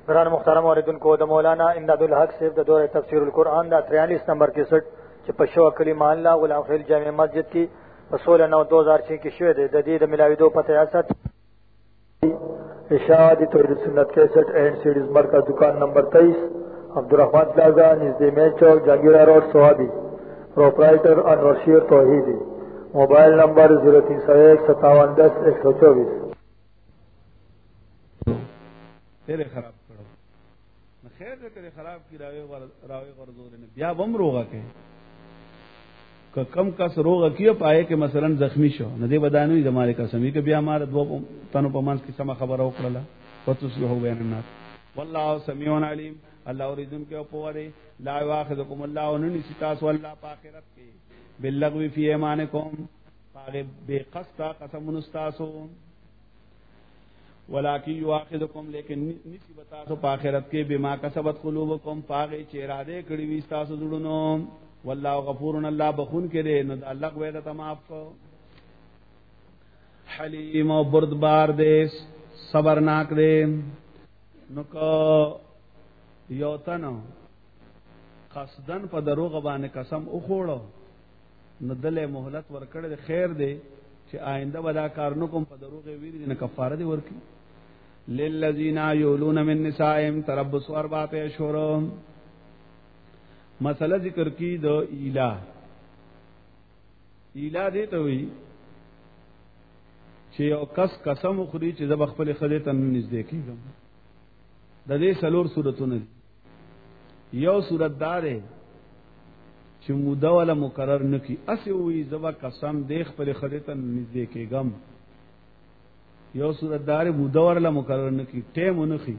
قرآن محترم اوریدن کو دا مولانا امداد الحق صاحب دا دور تفسیر القرآن دا 43 نمبر کی سٹ چپشو کلی محلہ غلام خیل جامع مسجد کی 16/9/2006 کی شعر جدید ملاوی دو پتہ اسد اشاعتی توحید سنت کیسٹ اینڈ سیڈیز مرکز دکان نمبر 23 عبدالرحمن پلازا نزد مین چوک جہانگیرہ روڈ سوابی پروپرائٹر انور شیر توحیدی موبائل نمبر 03015710 تیرے خراب کړو نو خیر دې تیرے خراب کی راوي غرضور نه بیا بم روغه کې کم کس روغه کیه پائے کہ مثلا زخمی شو نه دې بدانوي د مالک سمي کې بیا مار دو تنو په مانس کې سم خبر او کړله وتصبحوا بین الناس والله سميع عليم الله اوریدن کې او پوره لا واخذکم الله ونني ستاس والله پاخرت کې باللغو فی ایمانکم پاغه بے قصدا قسم نستاسو ولکن یواخذکم لیکن نسبت تاسو په آخرت کې بما کسبت قلوبکم پاغه چې اراده کړی وي تاسو زړونو والله غفور الله بخون کړي نو الله وعده تمام کو حلیم او بردبار دې صبرناک دې نو کو یوتنو قصدن په دروغ باندې قسم او خوړو نو دله مهلت ورکړي خیر دې چې آینده ودا کارونو کوم په دروغ ویری نه کفاره دی ورکی للذین یولون من نسائهم تربص اربعه اشهر مسئلہ ذکر کی دو ایلا دې ته وی چې یو کس قسم خوري چې زب خپل خدای ته نږدې کیږم د دې سلور صورتونه یو صورت دار چې موده ولا مقرر نکی اسی وی زبا قسم دیخ پر خدای ته نږدې کېګم یو صورت دار موده ولا مقرر نکی ټیم ونخي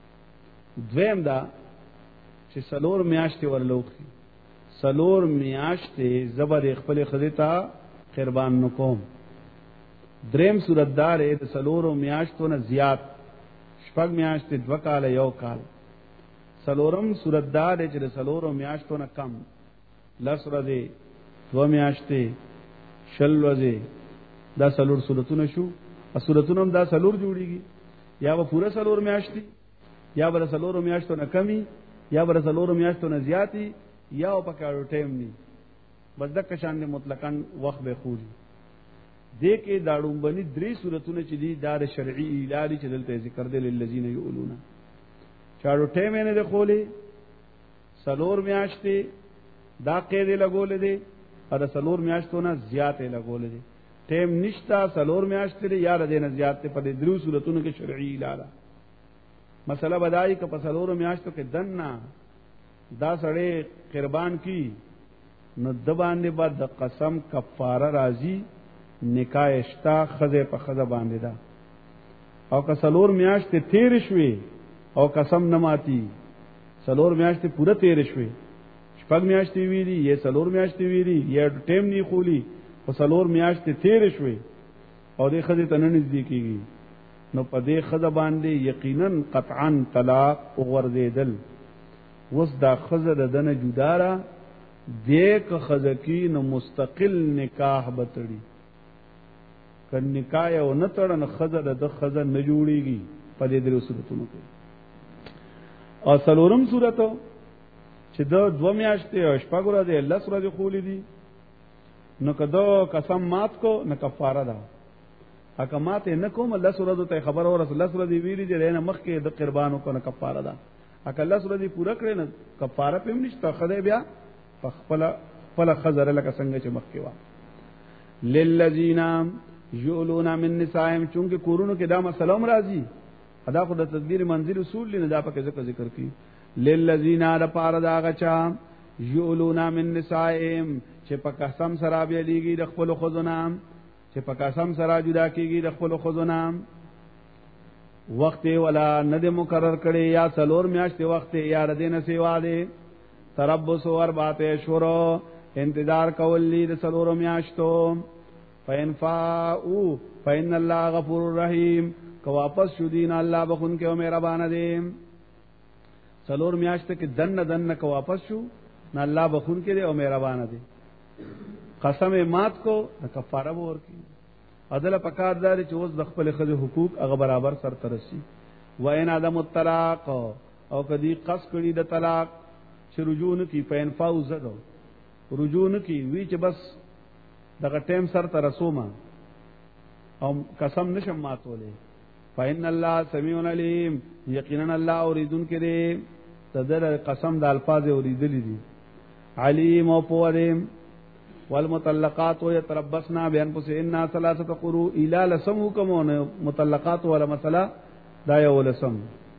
دویم دا چې سلور میاشتې ورلوخي سلور میاشتې زبا دیخ پر خدای ته قربان نکوم دریم صورت دار د سلور میاشتو نه زیات شپږ میاشتې 2 کال یو کال سلورم صورت دار چې د سلور میاشتو نه کم لس ورځې 2 میاشتې شل ورځې دا سلور صورتونه شو صورتونه هم دا سلور جوړیږي یا به پوره سلور میاشتې یا به سلور میاشتو نه کمی یا به سلور میاشتو نه زیاتی یا په کارو ټیم ني بس د کشان مطلقاً وخت به خوري دې کې داړم بني درې صورتونه چې دي دا شرعي اعلان چې دلته ذکر دي للذین یقولون چارو ټیم نه ده خولې سلور میاشتې دا قید لګول دي او سلور میاشتو نه زیات لګول دي ټیم نشتا سلور میاشتې یار دې نه زیات په دې درو صورتونو کې شرعي اعلان مسله بدایي ک په سلور میاشتو کې دنا دا سړی قربان کی نو د باندې بعد د قسم کفاره راځي نکاح اشتا خزه په خزه باندې دا او که سلور میاشتې تیر شوي او قسم نه ماتي سلور میاشتې پوره تیر شوي شپږ میاشتې ویری یا سلور میاشتې ویری یا ټیم نه خولی او سلور میاشتې تیر شوي او دې خزه ته نه نږدې کیږي نو په دې خزه باندې یقینا قطعا طلاق او ورزیدل وس دا خزه د دنه جدارا دې که خزه کی نو مستقل نکاح بتړي ک نکاح او نه تړن خزه د خزه نه جوړيږي په دې درو صورتونو کې او سلورم صورتو چې د 2 میاشتې او شپږ ورځې الله سره خولې دي نو کدو قسم مات کو نه کفاره ده حکمات نه کوم الله سره ته خبر او رسول الله سره دی ویلي دي نه مخ کې د قربانو کو نه کفاره ده اک الله سره دی پورا کړي نه کفاره پم نشته خدای بیا خپل خزر لك څنګه چې مخ کې وا للذین یولون من نسائهم چونکه کورونو کې دا مسلم راځي ادا خو د تدبیر منزل اصول نه دا پکې ذکر کی للذین رپار دا غچا یولون من نسائهم چې په قسم سره بیا لیږي د خپل خزونام چې په قسم سره جدا کیږي د خپل خزونام وخت ولا نه مقرر کړي یا سلور میاشتې وخت یا ردینه سیوا دي تربص اربعه اشهر انتظار کولی د سلور میاشتو فینفاء فین الله غفور رحیم کو واپس شو دین الله بخون کې او مهربان دی سلور میاشت کې دن کو واپس شو نہ الله بخون کې دی او مهربان دی قسم مات کو کفاره ور کی عدل پکاردار چې اوس د خپل خځه حقوق هغه برابر سر ترسي وین عدم الطلاق او کدی قص کړي د طلاق چې رجوع کی فین فوزدو رجوع کی وی چې بس دغه ټیم سر ته رسومه او قسم نشم ماتولې فإن الله سميع عليم یقینا الله اوریدون کړي تدر قسم د الفاظ اوریدلې دي علیم او پوهیم والمطلقات يتربصن بانفسهن ثلاثه قروء الى لسم حکمونه مطلقات ولا مسله دا یو لسم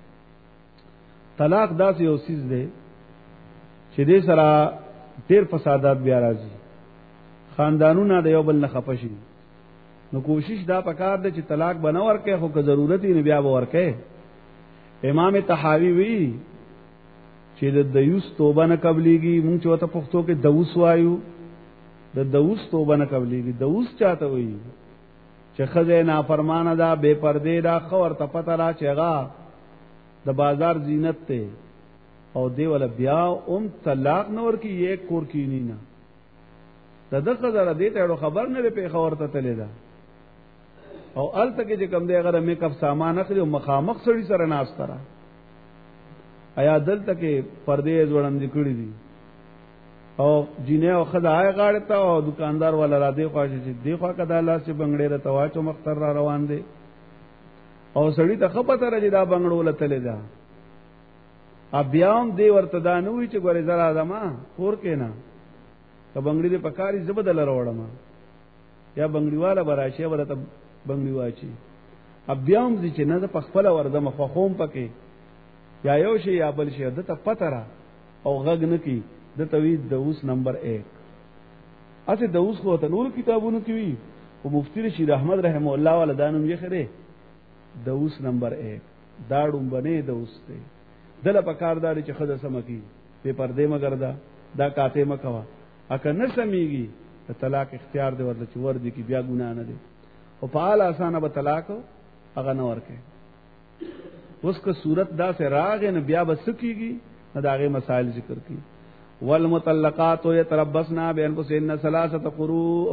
طلاق داس یو سیز دی چې دې سره ډېر فسادات بیا راځي خاندانونه د یو بل نه خپشي نو کوشش دا پکار دی چې طلاق بنور کې خو که ضرورت یې بیا به ورکه امام طحاوی وی چې د دیوس توبه نه قبليږي مونږ چوته پښتو کې دوس وایو د دوس توبه نه قبليږي دوس چاته وی چې خزه نافرمانه ده بے پردې ده خور ته پته را چېغا د بازار زینت ته او دی ول بیا طلاق نور کی یک کور کینی نه دغه زره دې ته خبر نه په خبر ته تللی ده او ال تک چې کم دی غره میک اپ سامان اخلي او مخامخ سړی سره ناس ترا ایا دل تک پردې جوړم دکړي دي او جینه او خدای غاړه ته او دکاندار ولا را دی خواږي چې دی خوا کدا الله سي بنگړې رته واچو مختر را روان دي او سړی ته خپته راځي دا بنگړو لته ده ابيام دی ورته دا نوې چې ګورې زرا دما کور کې نه که بنگړې دې پکاري زبدل راوړم یا بنگړی والا براشه ورته بنگړی واچي ابيام دې چې نه په خپل ورده مخخوم پکې یا یو شی یا بل شی دته پتره او غږ نکی د توید دوس نمبر 1 اته دوس خو ته نور کتابونو کې وی او مفتی رشید احمد رحم الله والا دانم یې خره دوس نمبر 1 داړم بنه دوس ته دل په کاردار چې خزه سمکی په پردې مگر دا کاته مکوا اکه نه سميږي طلاق اختیار دی ورته چې ور دي کې بیا ګناه نه دي او په اعلی اسانه به طلاق هغه نه ورکه اوس که صورت دا سے راغ نه بیا بس کیږي داغه مسائل ذکر کی والمطلقات يتربصن بانفسهن ثلاثه قروء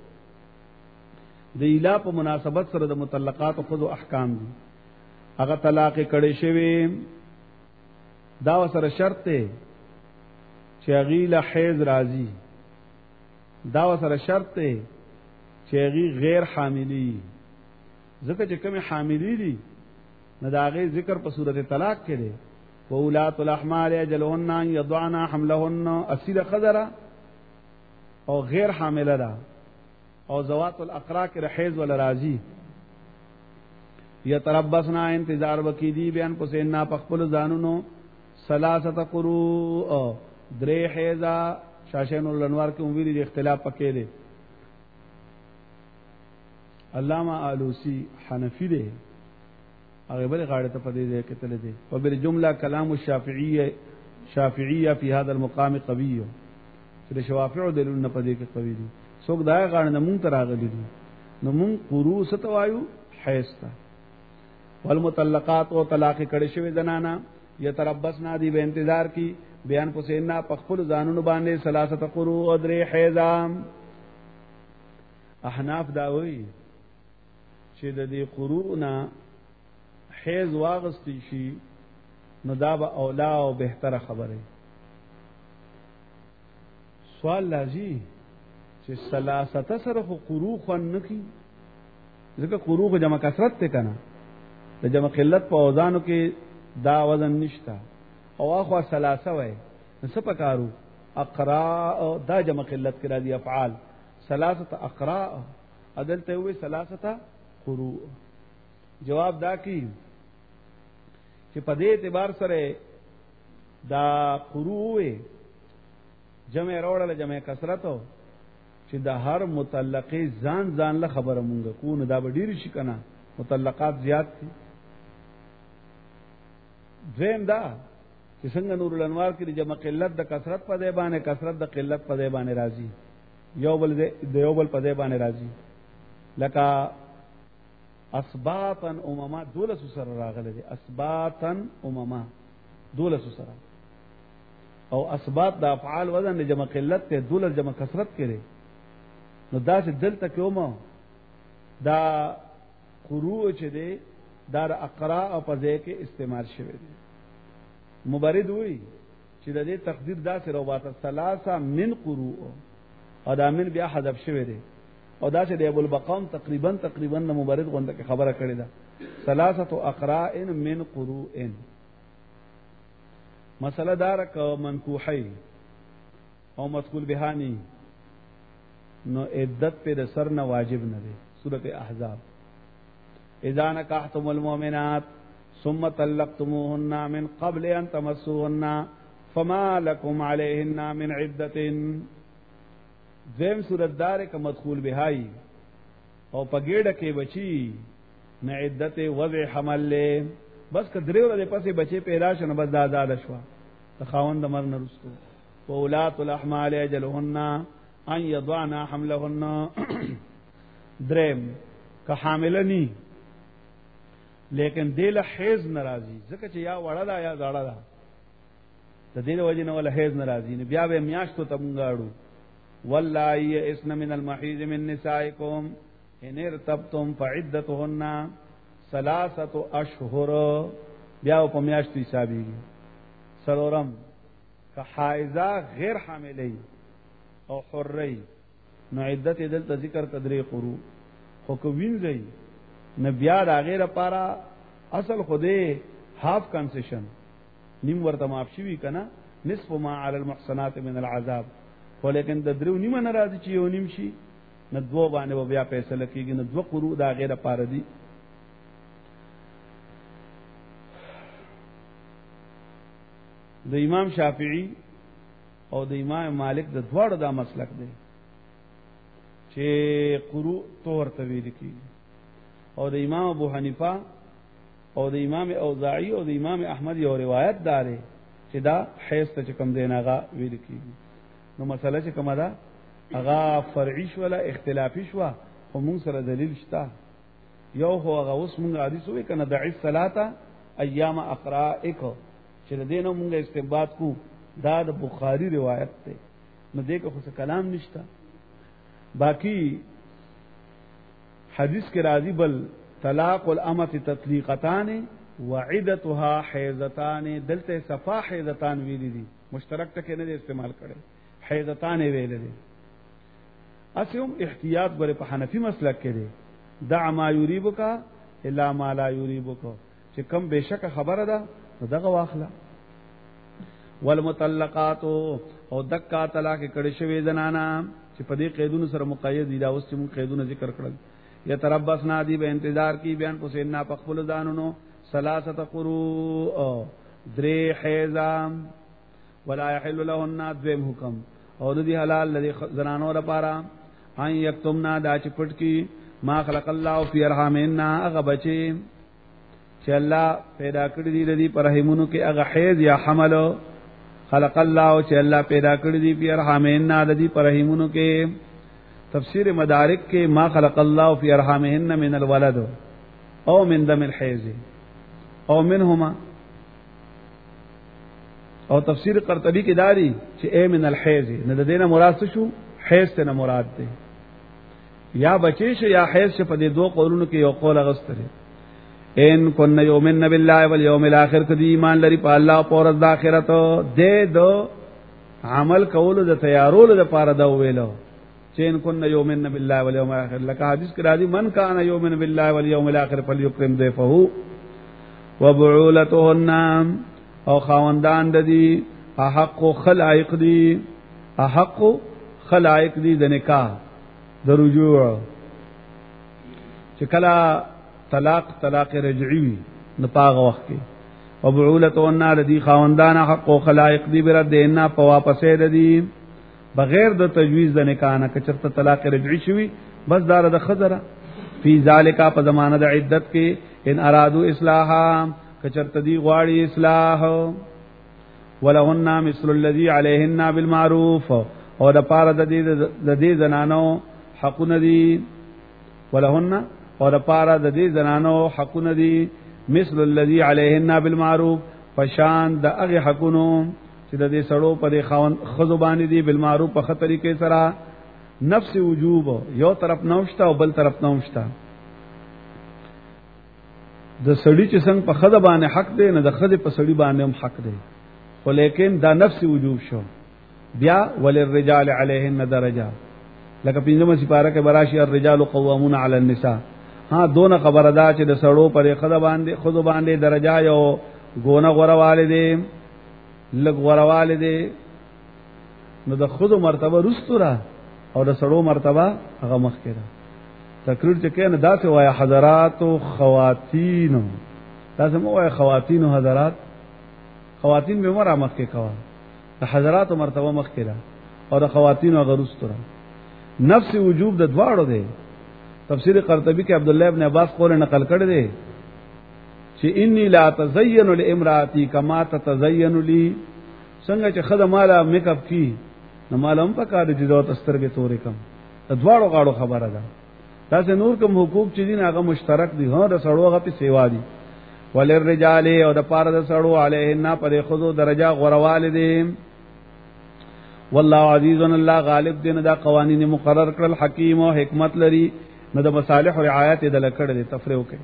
د اله په مناسبت سره د مطلقات خود احکام دي هغه طلاق کړي شوی دا سره شرط ته چې غیله حیض راځي دا سره شرط ته چې غیر حاملی ځکه چې کوم حاملی دي نه داغه ذکر په صورت طلاق کې دی وَأُولَاتُ الْأَحْمَالِ أَجَلُهُنَّ أَن يَضَعْنَ حَمْلَهُنَّ اصل خضره او غیر حامله ده او ذوات الاقراء کې حیض ولا راضی یتربصنا انتظار وکیدی بیان پسینا پخپل زانونو ثلاثه قروء درې حیضا شاشن الانوار کې ویلي د اختلاف پکې دي علامہ آلوسی حنفی دی هغه بل غاړه ته پدې ده کې تل دي او بل جمله کلام الشافعیه فی هذا المقام قوی چې د شوافیع دلونه پدې کې قوی دي څوک دا غاړه نه مونږ تراغلي دي نو مونږ قروء ستوایو حیستا والمطلقات او طلاق کړي شوی زنانا یتربصنا دی به انتظار کی بیان پسینا پخپل زانونو باندې ثلاثه قروء او درې حیزام احناف دا وایي چې د دې قروء نه حیض واغستی شي نو دا به اولا او بهتره خبره سوال لازم چې ثلاثه سره قروء خو نکی ځکه قروء جمع کثرت ته کنه د جمع قلت په اوزانو کې دا وزن نشتا او اخوا ثلاثه وای څه پکارو اقراء دا جمع قلت کې راځي افعال ثلاثه اقراء عدلته وي ثلاثه قروء جواب دا کی چې په دې اعتبار سره دا قروء جمع راوړل جمع کثرت چې د هر مطلقې ځان له خبره مونږ کو نه دا ډیر شي کنه مطلقات زیات دي زم دا چې څنګه نور الانوار کې جمع قلت د کثرت په دی باندې کثرت د قلت په دی باندې راځي یو بل په دی باندې راځي لکه اسباطا امما دولس سره راغله دي اسباطا امما دولس سره او اسباط د افعال وزن جمع قلت ته دولس جمع کثرت کړي نو دا چې دلته کومه دا قروء چې دی دار اقرا او پځه کې استعمال شوی دی. مبرد وی چې د دې تقدیر دا سره واته ثلاثه من قروء او دا من بیا حذف شوی دی او دا چې د ابو البقام تقریبا د مبرد غونډه کې خبره کړې ده ثلاثه اقراء من قروء. مسله دار ک منکوحی او مسکول بهانی نو عدت په سر نه واجب نه دی. سورۃ احزاب اذا نکحتم المؤمنات ثم طلقتموهن من قبل ان تمسوهن فما لكم عليهن من عدة. دویم سورۃ دار ک مدخول بهایی او پګېډه کې بچی نه عدت وضع حمل له بس کدرې ورځې پسې بچي پیدا شنه بس دا آزاد شوا تخاوند مر نه رستو. واولات الاحمال اجلهن ان يضعن حملهن. دریم که حامل نی لیکن دل حیض ناراضی ځکه چې یا وړه دا یا زړه دا د دې وجه نه ولا حیض ناراضی نه بیا به میاشتو تمغاړو. واللای اسن من المحیض من نسائکم ان ارتبتم فعدتهن ثلاثه اشهر بیا په میاشتو حسابيږي. سلورم که حائضه غیر حاملې او حرې نو عدت دلته ذکر تدری قرو خو کو وینځي نه بیا دا غیر لپاره اصل خوده هاف کنسیشن نیم ورته معاف شي کنه نصف ما علی المحصنات من العذاب ولیکن د درو نیمه ناراضي چې یو نیم شي نه دوه باندې بیا فیصله کیږي نه دوه قرو دا غیر لپاره دي. د امام شافعی او د امام مالک د دواړو دا مسلک دی چې قرو طور ته ویل کیږي او د امام ابو حنیفه او د امام اوزاعی او د امام احمد یو روایت داره چې دا حیض ته کوم دیناغه ویل کیږي. نو مسله چې کومه ده هغه فرعي شو ولا اختلافي شو خو موږ سره دلیل شته. یو هو هغه اوس موږ حدیث وې کنه دعی الصلاه ایام اقرائک چې د دینو موږ استنباط کو دا د بخاری روایت ده نو دې کو څه کلام نشته. باقی حدیث کے راضی بل طلاق الامت تطلیقتان وعدتها حیضتان دلته صفا حیضتان ویلی دي مشترک ټکي نه استعمال کړي حیضتان ویل دي. اسهم احتیاط غره په حنفی مسلک کې دي دع ما یریبک الا ما لا یریبک چې کم بشک خبره ده دغه واخله. والمطلقات او دکا طلاق کړي شوی زنانا چې په دې قیدونو سره مقید دي دا اوس چې موږ قیدونه ذکر کړل. یتربصنا دی به انتظار کی بیان کو سینا پخپل دانونو ثلاثه قروء درې حیزام ولا يحل لهن ذم حکم او د دې حلال لدی زنانو لپاره ان یکتمنا دا چې پټ کی ما خلق الله فی ارحامنا هغه بچی چې الله پیدا کړی دی د دې پر رحمونو کې هغه حیز یا حمل خلق الله چې الله پیدا کړی دی فی ارحامنا د دې پر رحمونو کې. تفسیر مدارک کے ما خلق اللہ فی ارحامہن من الولد او من دم الحیض او منہما او تفسیر قرطبی کی داری چې اے من الحیض نه د دینه مراد شو حیض ته مراد دی یا بچی شو یا حیض شه په دې دوه قولونو کې یو قول غستره. ان کن یؤمن بالله والیوم الاخر کدی ایمان لري په الله او پر د آخرت دې دو عمل کول د تیارول د پاره دا ویلو چین کن یؤمن بالله والیوم الاخر لکه حدیث کې راځي من کان یؤمن بالله والیوم الاخر فلیکرم ضیفه وبعولتهن او خاوندان د دې حق خلائق دي حق خلائق دي د نکاح د رجوع چې کله طلاق رجعي نه پاغه وخت کې وبعولتهن د دې خاوندان حق خلائق دي بر دینه په واپسې د دې بغیر د تجویز د نکاح نه کچرته طلاق رجعی شوی بس دار د خزره فی ذالک په زمانه د عدت کې ان ارادو اصلاحا کچرته دی غواړي اصلاح ولهن مثل الذي عليهن بالمعروف او د پاره د دې زنانو حقونه دي ولهن او د پاره د دې زنانو حقونه دي مثل الذي عليهن بالمعروف فشان د هغه حقونو چې د دې سړو په دې خزو باندې دي بالمعروف په خطرې کې سره نفس وجوب یو طرف نوشتا او بل طرف نوشتا د سړی چې څنګه په خده باندې حق دی نه د خده په سړی باندې هم حق دی، خو لیکن دا نفس وجوب شو. بیا وللرجال علیهن درجه، لکه پنځمه سپاره کې براشي الرجال قوامون علی النساء. ها دونه خبره ده چې د سړو پر خده باندې خود باندې درجه یو ګونه غورواله دي، لګ غورواله دي، نو د خود مرتبه رستورا او د سړو مرتبه هغه مخ کې ده. تقریر چې کنه دا څه وای حضرات او خواتین، دا څه مو وای خواتین او حضرات، خواتین به مر مخ کې کوا، د حضرات مرتبه مخ کې ده او د خواتین او غرستورا. نفس وجوب د دواړو دی. تفسیر قرطبی کې عبد الله ابن عباس قول نقل کړی دی چې انی لا تزین لامراتی کما تتزین لی، څنګه چې خدای مالا میک اپ کی نو مالم پکاره دي دوت سترګې تورې کم. د دواړو غاړو خبره ده. تاسو نور کوم حقوق چې دي هغه مشترک دي، ها د سړو هغه په سیوا دي. وللرجال او د پاره د سړو علیهن پر خذو درجه غروال دي. والله عزیز الله غالب دین دا قوانین مقرر کړل، حکیم او حکمت لري، نو د مصالح او رعایت د لکړه دي. تفریح وکړي.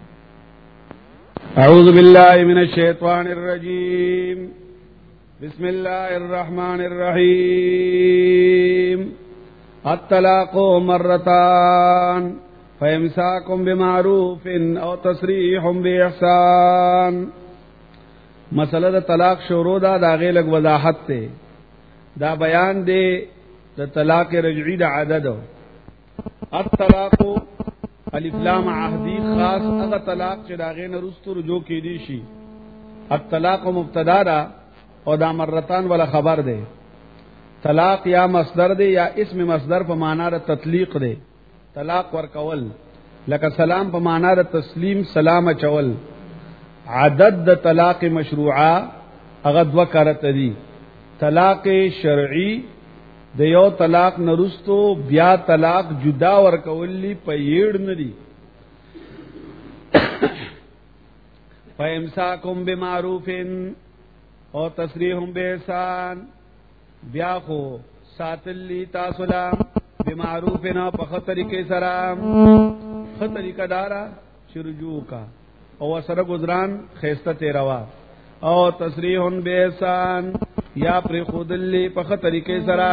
اعوذ بالله من الشیطان الرجیم، بسم الله الرحمن الرحیم. الطلاق مرتان فامساک بمعروف او تسریح باحسان. مسله د طلاق شروع دا داغه لګ وضاحت ته، دا بیان دی د طلاق رجعی د عدد. الطلاق الف لام عهدی خاص هغه طلاق چې داغه نه رستو رجوع کې دي شي. الطلاق مبتدا دا او دا مرتان ولا خبر دی. طلاق یا مصدر دی یا اسم مصدر په معنا د تطلیق دی. طلاق ورکول لکه سلام په معنا د تسلیم سلام چول. عدد د طلاق مشروعه هغه دو کارته دي. طلاق شرعی د یو طلاق نرستو بیا طلاق جدا ورکولی په یړ ندی. فامساکم بمعروف او تسریح باحسان، بیا خو ساتلی تاسو لا بمعروف نه په خطرې کې سره، خطرې کا دارا شرجو کا او سره گزاران خيسته تیروا، او تسریح باحسان یا پر خودلی په خطرې کې سره.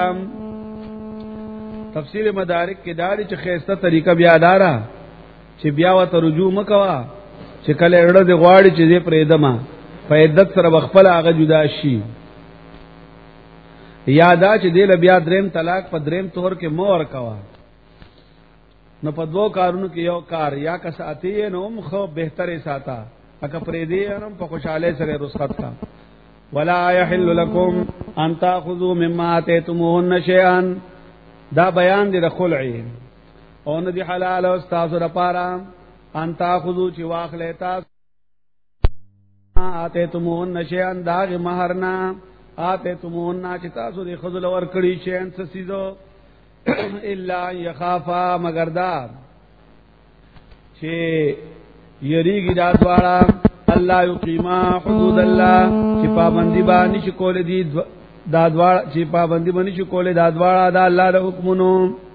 تفسیر مدارک کې داري چې خيسته طریقه بیا دارا چې بیا وته رجوع مکوا، چې کله اړه د غواړي چې دې پرې دما په عدت سره بخپل هغه جدا شي. یادا چې دل بیا دریم طلاق په دریم تور کې مور کوا، نو په دوه کارونو کې یو کار یا که ساتي نو خو بهتره ساته، اګه پرې دې نو په خوشاله سره رخصت کا. ولا يحل لكم ان تاخذوا مما اتيتموهن شيئا، دا بیان دی د خلع او نه دی حلال او تاسو لپاره ان تاخذوا چې واخلې تاسو اتيتموهن شيئا دا مہرنا، اتيتموهن چې تاسو د خذل ور کړی شي ان څه سيزو الا يخافا، مگر دا چې یریږي دا دواړه الله یقیما حدود الله، چې پابندی باندې شي کول دي دا دواړه، چې پابندی باندې شي کول دا دواړه دا الله د حکمونو.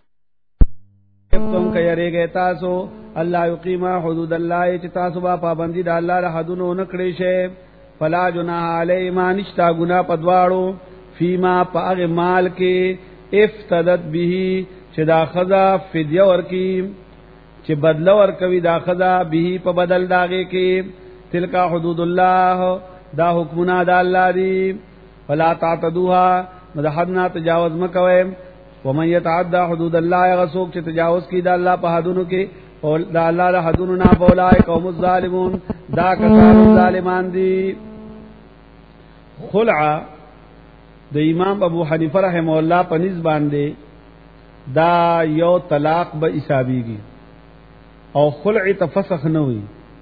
تم کيریږي تاسو الله یقیما حدود الله، چې تاسو با پابندی د الله د حدونو نه کړی شي. فلا جناح علی ما نشتا گناہ پدواړو فیما پاغ مال کې افتدت به چې دا خذا فدیه ورکی، چې بدل ورکوي دا خذا به په بدل داږي کې. تلکا حدود الله، دا حکمونه د الله دي. فلا تعتدوها، د حدنا تجاوز مکوئ. ومن يتعدى حدود الله، غسوک چې تجاوز کی د الله په حدونو کې او د الله د حدونو نه بولای قوم الظالمون، دا کسان ظالمان دي. خلع د امام ابو حنیفه رحمه الله په نسبت باندې دا یو طلاق به حسابيږي او خلع تفسخ نه وي.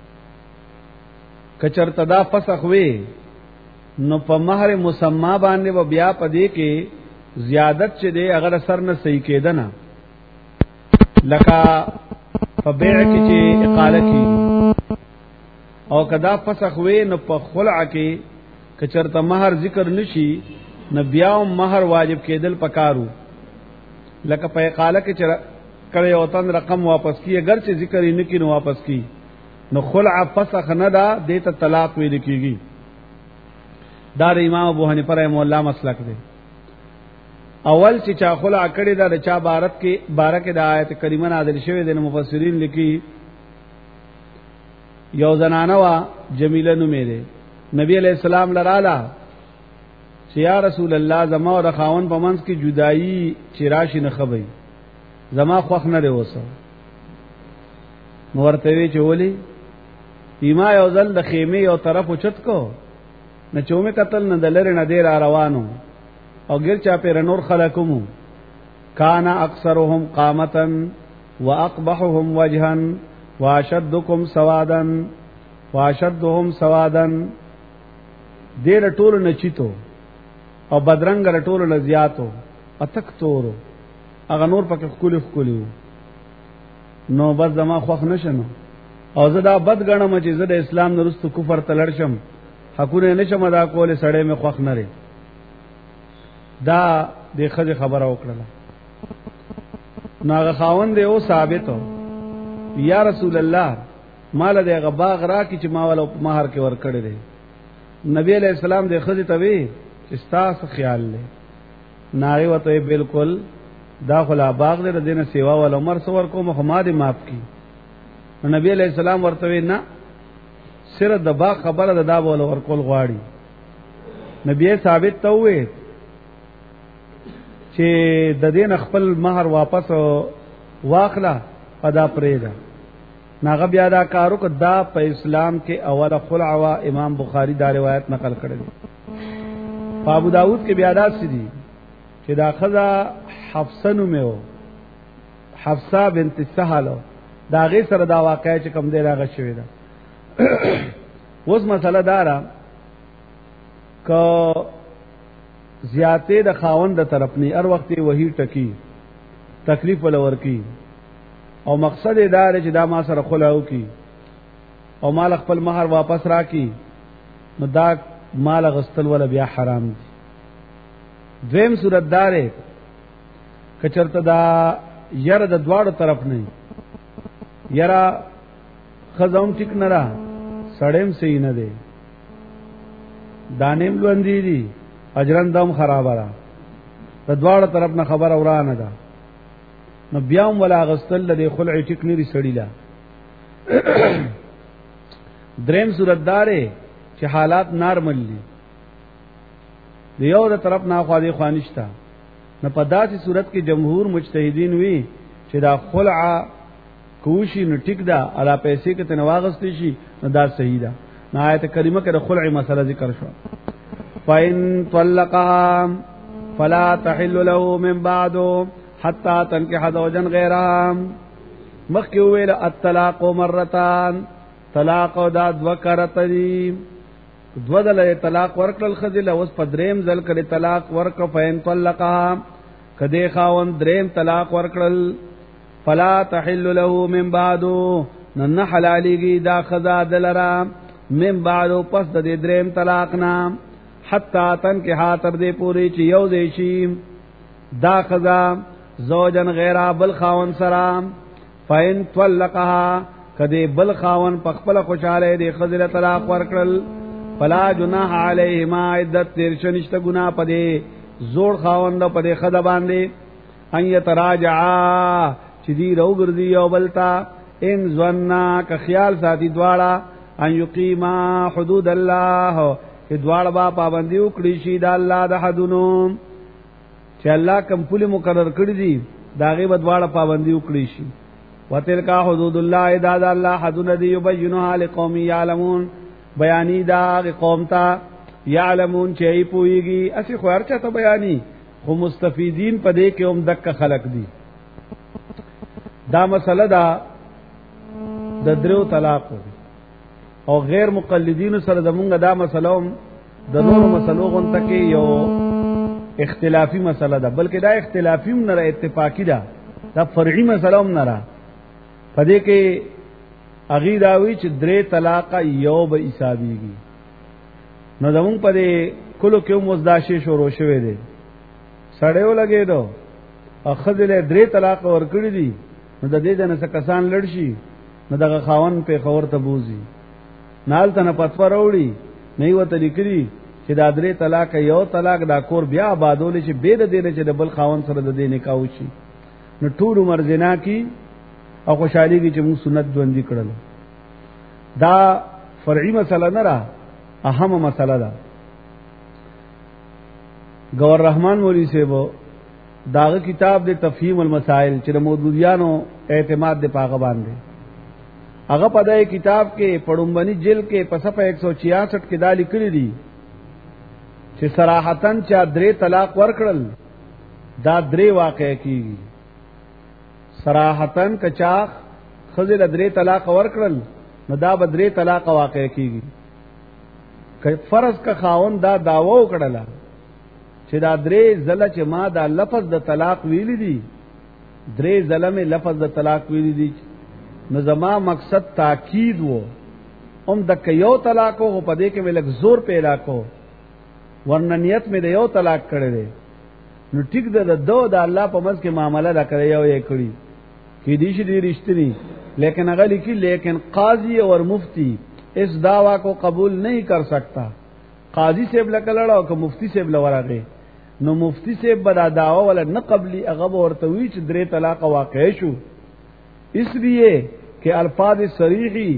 کچرته دا فسخ وي نو په مہر مسما باندې و بیا پدې کې زیادت چې دی اگر اثر نه صحیح کېده نه، لکه په بیع کې چې اقاله کی او کدا فسخ وي نو په خلع کې کچرته مہر ذکر نشي نو بیا مہر واجب کېدل پکارو. لکه په اقاله کې چې کړه یو تن رقم واپس کی، اگر چې ذکر یې نکي نو واپس کی، نو خلع فسخ نه دا دیته طلاق ویل کیږي. دا د امام ابو حنیفه رحمه الله مسلک دی. اول چې چا خلع کړی دا د چا بارک د آیت کریمه نازل شوی د مفسرین لیکي یو زنانه وا جمیله نومې ده. نبی علیہ السلام لراله چې یا رسول الله زما او د خاون په منځ کې جدائی چې راشي نه خبي زما خوښ نه دی وسه. ورته وی چې ولي ایما یو ځل د خیمه یو طرف اوچت کو نه چومه قتل نه دلره نه دی را روانو او ګر چا پیر نور خلقمو کان اکثرهم قامتا واقبحهم وجها واشدكم سوادا واشدهم سوادا دیر ټول نچیتو او بدرنګ رټول لزیاتو اتک تورو اغه نور پکې خولي نو بس زما خوښ نشنو او زه دا بد غنم چې زه د اسلام نرستو کفر تلړشم حقونه نشم ادا کول سړی مې خوښ نه لري. دا د خځه خبره وکړه نو هغه خاوند دی او ثابتو یا رسول الله مال دې غباغ را کی چې ما ول مہر کې ور کړی دی. نبی علیہ السلام دې خځه ته وی چې تاسو خیال لې ناغي وته بالکل دا خلا باغ دې دینه سیوا ول عمر سور کو محمد معاف کی. نبی علیہ السلام ورته نه سره د باغ خبره د دا بول ورکول غواړي. نبی ثابت ته وې چې د دین خپل مہر واپس واخلا ادا پرېدا ناغه بیا دا کارو کو دا په اسلام کې اوله خلع وا امام بخاری دا روایت نقل کړی. په ابو داود کې بیا دا سدي چې دا خزا حفصه نومو حفصه بنت سهل دا غي سره دا واقعي چې کوم دی راغ شوی دا. اوس مسله دارا کو زیاته د خاوند د طرف نه هر وخت وਹੀ ټکی تکلیف ول ورکی او مقصد دا چې دا ما سره خلاو کی او مال خپل مہر واپس را کی نو دا مال غستل ولا بیا حرام دي. دویم صورت دارې کچرته دا یره د دواړو طرف نه یرا خزم ټیک نه را سړیم صحیح نه دی دانیم لوندې دي اجرندم خراب را د دواړو طرف نه خبر اورانه ده نو بیا ولا غستل د خلع ټیک نه لري سړی لا. دریم صورت دارې چې حالات نارمل دي دیو د طرف نه خو دې خوانشتا نه په داسې صورت کې جمهور مجتهدین وی چې دا خلع کوشي نو ټیک دا الا پیسې کې تنواغستې شي نو دا صحیح ده. نه آیت کریمه کې د خلع مسله ذکر شو. فإن طلقها فلا تحل له من بعد حتى تنكح زوجا غيرها. مخکې ویل الطلاق مرتان طلاق او دا دوکرت دي دو دل طلاق ورکل خذل اوس پدریم ځل کړي طلاق ورک فین طلقها کدی خاون دریم طلاق ورکل فلا تحل له من بعد نن حلاليږي دا خذا دلرا من بعد پس د دریم طلاق نام حتا تن کې حاتر دې پوری چې یو دې شي دا خذا زوجن غیر بل خاون سلام فین طلقها کدی بل خاون پخپل خوشاله دې خذل طلاق ورکل فلا جناح علیهما عدت ترشنشت گناہ پدے زوڑ خاوند پدے خدا باندے ان یتراجعا چدی رو گردی او بلتا ان ظننا کا خیال ساتھی دوارا ان یقیما حدود اللہ کہ دوار با پابندی اکڑی شی دا اللہ دا حدونو چه اللہ کم پولی مقرر کردی دی داغی با دوار پابندی اکڑی شی وتلکا حدود اللہ دا دا اللہ حدون دی یبینوها لقومی یعلمون بیانی دا قوم تا یعلمون چئی پوئیگی اسی خوار چاہتا بیانی خو مستفیدین پدے کے ام دک خلق دی. دا مسئلہ دا درو طلاق او غیر مقلدین سره زمونږ دا مسئلہ د نور مسلو غون تکي یو اختلافی مسئلہ ده بلکې دا اختلافی هم نه اتفاقی ده دا فرعی مسئلہ هم نه پدې کې اغي داوی چې درې طلاق یو به حسابيږي نو زمون پدې کلو کې مزداشي شروع شوه دي سړیو لګې دو اخذله درې طلاق ورکړي دي نو د دې د نس کسان لړشي نو دغه خاون په خور ته بوزي نال ته نه پتور وړي نه وته لیکلي چې دا درې طلاق یو طلاق دا کور بیا آبادول چې به د دینه چې د بل خاون سره د دینه کاو شي نو ټول عمر زنا کی او خوشحالي کی چې موږ سنت ژوندۍ کړل دا فرعي مسله نه را اهم مسله ده گور رحمان مولوی صاحب داغه کتاب د تفهیم المسائل چې د مودودیانو اعتماد د پاغه باندې هغه په دې کتاب کې پړومبني جیل کې په صفحه 166 کې دا لیکلي دي چې صراحتن چا درې طلاق ورکړل دا درې واقع کیږي صراحتن کچا خزل درې طلاق ورکړل نو دا به درې طلاق واقع کیږي که فرض کا خاون دا داوا وکړل چې دا درې زله چې ما دا لفظ د طلاق ویل دي درې زله مې لفظ د طلاق ویل دي نو زما مقصد تاکید وو د یو طلاق او په دې کې ملک زور پیدا کو ورنه نیت مې د یو طلاق کړی دی نو ټیک ده د دو د الله په مز کې معاملہ دا کړی یو یې کړی کې دې شي دې رښتینی لیکن اگر لکھی لیکن قاضی اور مفتی اس دعویٰ کو قبول نہیں کر سکتا قاضی سے بلا لڑا کہ مفتی سے بلا ورغه نو مفتی سے بدا دعوی ولا نہ قبلی اغب اور تویچ درې طلاق واقع شو اس لیے کہ الفاظ صریحی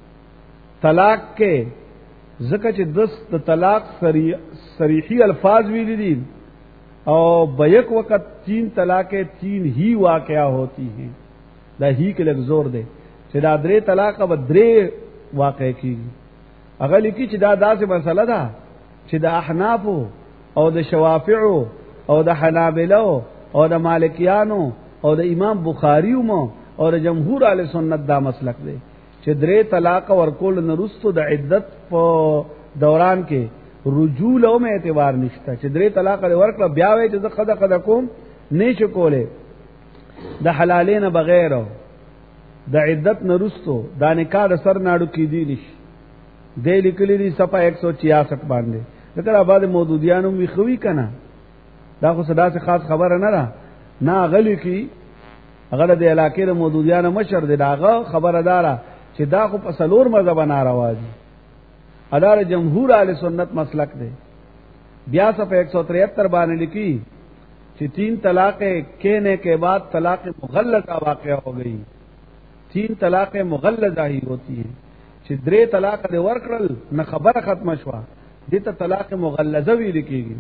طلاق کے ذکر چې د طلاق صریحی الفاظ ویل دي او بیک وقت 3 طلاقیں 3 ہی واقعہ ہوتی ہیں دا ہی کې لږ زور دی چې دا درې طلاق به درې واقع کیږي هغه لیکي چې دا داسې مسله ده چې د احناف او د شوافع او د حنابلہ او د مالکیانو او د امام بخاری او د جمهور اهل سنت دا مسلک دی چې درې طلاق ورکول نه رستو د عدت په دوران کې رجوع له اعتبار نشته چې درې طلاق ورکړه بیا وایي چې قضا کوم نشو کوله د حلالین بغیر د عدت نه رستو دا نکاح د سر ناړو کې دی نشي د لیکلي دی صفحه 166 باندې دغه آباد مودودیانو وی خوي کنه دا خو صدا سے خاص خبره نه را نه غلی کی هغه د علاقې د مودودیانو مشر دی داغه خبردارا چې دا خو په سلور مذهب ناروا دي ادار جمهور اهل سنت مسلک دی بیا صفحه 173 باندې لیکي کہ 3 طلاقیں کہنے کے بعد طلاق مغلظہ واقع ہو گئی 3 طلاقیں مغلظہ ہی ہوتی ہیں چې درې طلاق دې ورکړل نه خبره ختم شوه دې ته طلاق مغلظه ویل کېږي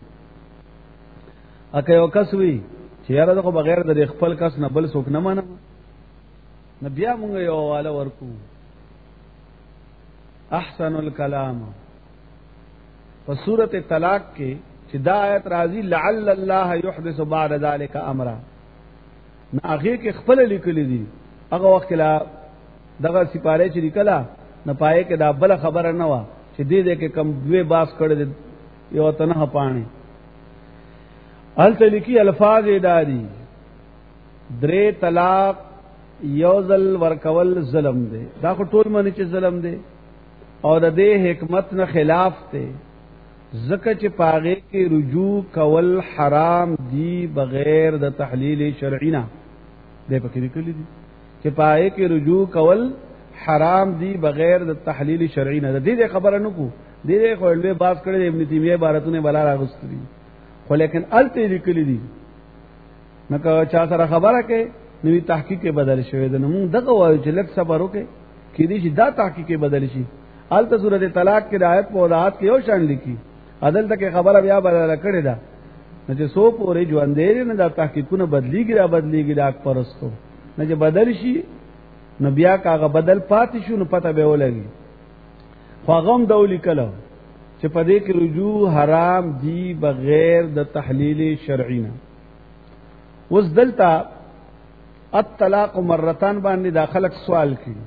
اکه یو کس وی چې یاره دغه بغیر د خپل کس نه بل څوک نه منم نه بیا مونږ یو والا ورکو احسن الکلام په سورته طلاق کې چې دا آیت راځي لعل الله يحدث بعد ذلك امرا نه هغه کې خپل لیکل دي هغه وخت لا دغه سپاره چې لیکلا نه پائے کې دا بل خبره نه و چې دې کې کم دوی باس کړي یو تنه پانی ال تلکی الفاظ اداری درې طلاق یوزل ورکول ظلم دی دا خو ټول منی چې ظلم دی او د دې حکمت نه خلاف دی زکه چې پاغه کې رجوع کول حرام دی بغیر د تحلیل شرعی نه دې پکې لیکلي دي چې پاغه کې رجوع کول حرام دی بغیر د تحلیل شرعی نه دې خبره نکو دې خو له باز کړي ابن تیمیه عبارتونه بلا راغستري خو لیکن الته لیکلي دي نو که چا سره خبره کې نوې تحقیق بدل شوی د نمو دغه وایي چې لک صبر وکړي کې دې شي دا تحقیق بدل شي الته سورۃ طلاق کې د آیت په وضاحت کې یو شان لیکي عدل تک خبره بیا بدل کړي دا نه چې سو پورې ژوند دې نه دا تحقیقونه بدلیږي دا پرستو نه چې بدل شي نو بیا کاغه بدل پاتې شو نو پته به ولګي خو غم دولی کله چې په دې کې رجوع حرام دی بغیر د تحلیل شرعی نه اوس دلته الطلاق مرتان باندې داخلك سوال کړي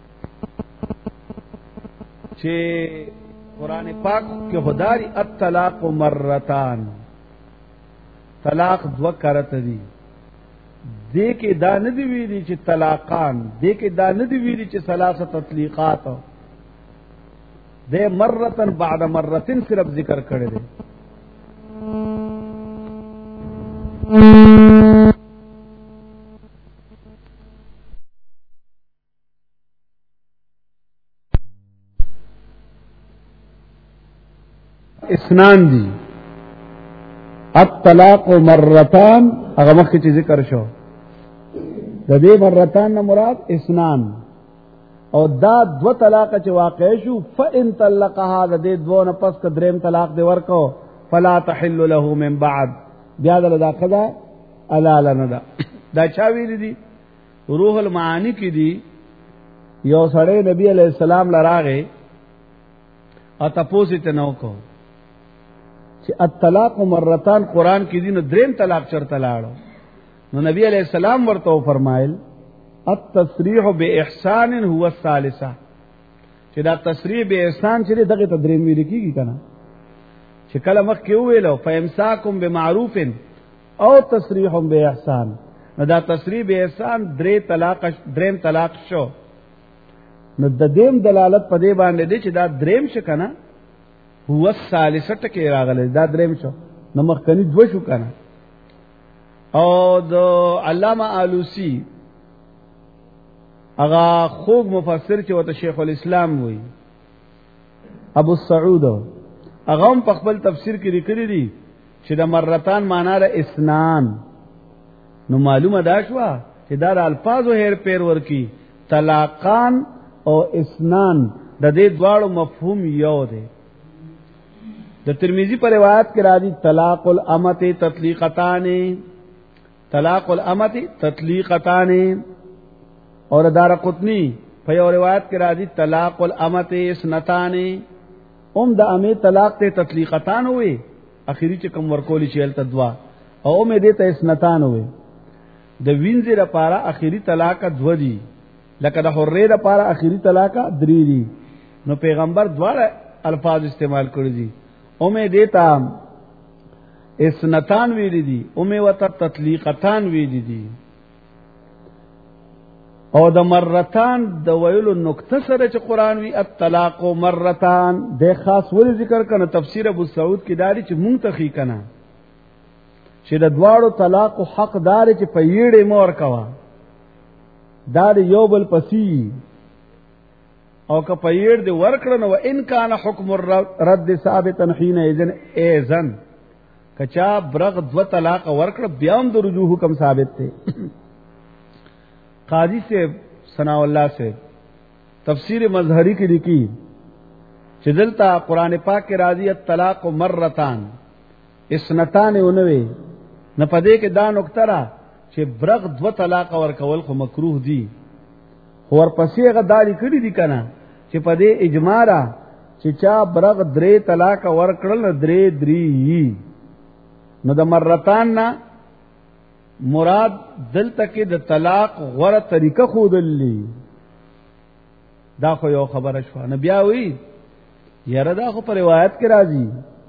چې قران پاک کې خداري الطلاق مرتان طلاق دو کرت دي دې کې دا نه دی ویلي چې طلاقان دې کې دا نه دی ویلي چې ثلاثه تطلیقات دې مرتن بعد مرتين صرف ذکر کړی دی اسنان دی الطلاق مرتان هغه مخکې چې ذکر شو د دې مرتان نه مراد اسنان او دا دو طلاق چې واقع شو فإن طلقها د دې دوه نه پس ک دریم طلاق دی ورکو فلا تحل له من بعد بیا دا قضا الاله نه دا چا ویل دي روح المعانی کې دي یو سړی نبی علیہ السلام لراغه او تاسو ته نو کو چې الطلاق مرتان قران کې دي نو دریم طلاق چرته لاړو نو نبی علیہ السلام ورته فرمایل التصریح باحسان هو الثالثه چې دا تصریح به احسان چې دغه تدریم ویل کیږي کنه چې کله مخ کې ویلو فامساکم بمعروف او تصریح باحسان نو دا تصریح به احسان دریم طلاق شو نو د دیم دلالت په دې باندې دی چې دا دریم ش کنه هو الثالثه ټکی راغلی دا دریم شو نو مخکنی دو شو کنه او د علامه آلوسی اغا خوږ مفسر چې وته شیخ الاسلام وای ابو السعود اغه هم په خپل تفسیر کې لیکلي دي چې د مرتان معنا را اسنان نو معلومه دا شو چې دا الفاظو هیر پیر ورکی طلاقان او اسنان د دې دواړو مفهوم یو دی د ترمذی پر روایت کې راځي طلاق الامه تطلیقتان طلاق الامه تطلیقتان اور دارقطنی په یو روایت کې راځي طلاق الامه اسنتان د امه طلاق ته تطلیقتان وي اخیری چې کوم ورکولی چې الته دوا او مې دې ته اسنتان وي د وینځ لپاره اخیری طلاق دو دي لکه د حرې لپاره اخیری طلاق درې دي نو پیغمبر دواړه الفاظ استعمال کړی دي او مې دې ته اسنتان ویل دي او مې وته تطلیقتان ویل دي او د مرتان د ویلو نقطه سره چې قران وی الطلاق مرتان د خاص ول ذکر کنه تفسیر ابو سعود کې داري چې منتخی کنه چې د دواړو طلاق حق دار چې په یړې مور کوا دار یو بل پسی او که په یړ دې ورکړه نو ان کان حکم الرد ثابتا حين اذن کچا برغ دو طلاق ورکړه بیا هم د رجوع حکم ثابت دی قاضی سے ثناء اللہ سے تفسیر مظہری کی لکھی چې دلته قران پاک کې راځي الطلاق مرتان اسنتان اونوي نه پدې کې دا نقطه را چې برغ دو طلاق ورکول خو مکروه دي اور پسې غداري کړی دي کنه چې پدې اجماع را چې چا برغ درې طلاق ورکړل درې نو د مرتان نه مراد دلته کې د طلاق غوړه طریقه خودلی دا خو یو خبره شو نه بیا وی یاره دا خو په روایت کې راځي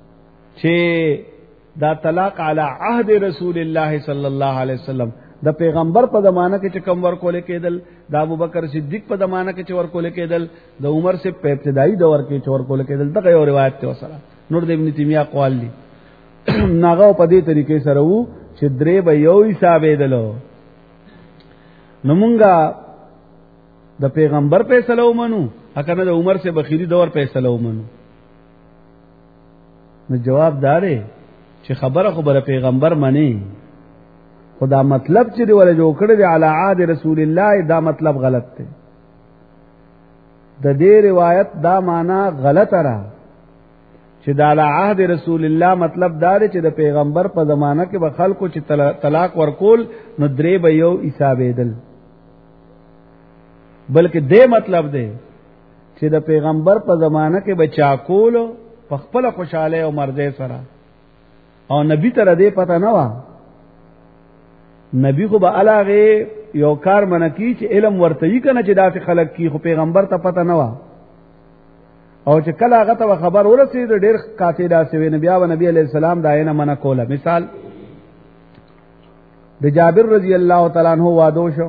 چې دا طلاق علی عهد رسول الله صلی الله علیه وسلم د پیغمبر په زمانہ کې چې کوم ورکول کېدل د ابوبکر صدیق په زمانہ کې چې ورکول کېدل د عمر سے په ابتدایي دور کې چې ورکول کېدل دا یو روایت ته وسره نور د ابن تیمیه اقوال دي ناغه په دې طریقې سره وو چې درې به یو حسابې دلو نو مونږه د پیغمبر فیصله ومنو اکنه د عمر سے بخیری دور فیصله ومنو نو جواب دارې چې خبره پیغمبر منی خدا مطلب چې دی ولې جوړ کړی دی علی عهد رسول الله دا مطلب غلط دی د دې روایت دا معنا غلط را چې د علی عهد رسول الله مطلب دا دی چې د پیغمبر په زمانہ کې به خلکو چې طلاق ورکول نو درې به یو حسابېدل بلکې دې مطلب دی چې د پیغمبر په زمانہ کې به چاکول په خپل خوشاله او مرزه سره او نبی ته دې پته نه و نبی خو به علاغه یو کار منکی چې علم ورته یې کنه چې دا خلک کی خو پیغمبر ته پته نه و او چې کله هغه ته خبر ورسید ډېر قاطع داسې نبی او نبی علیہ السلام دا نه منع کوله مثال د جابر رضی الله تعالی عنہ وادو شو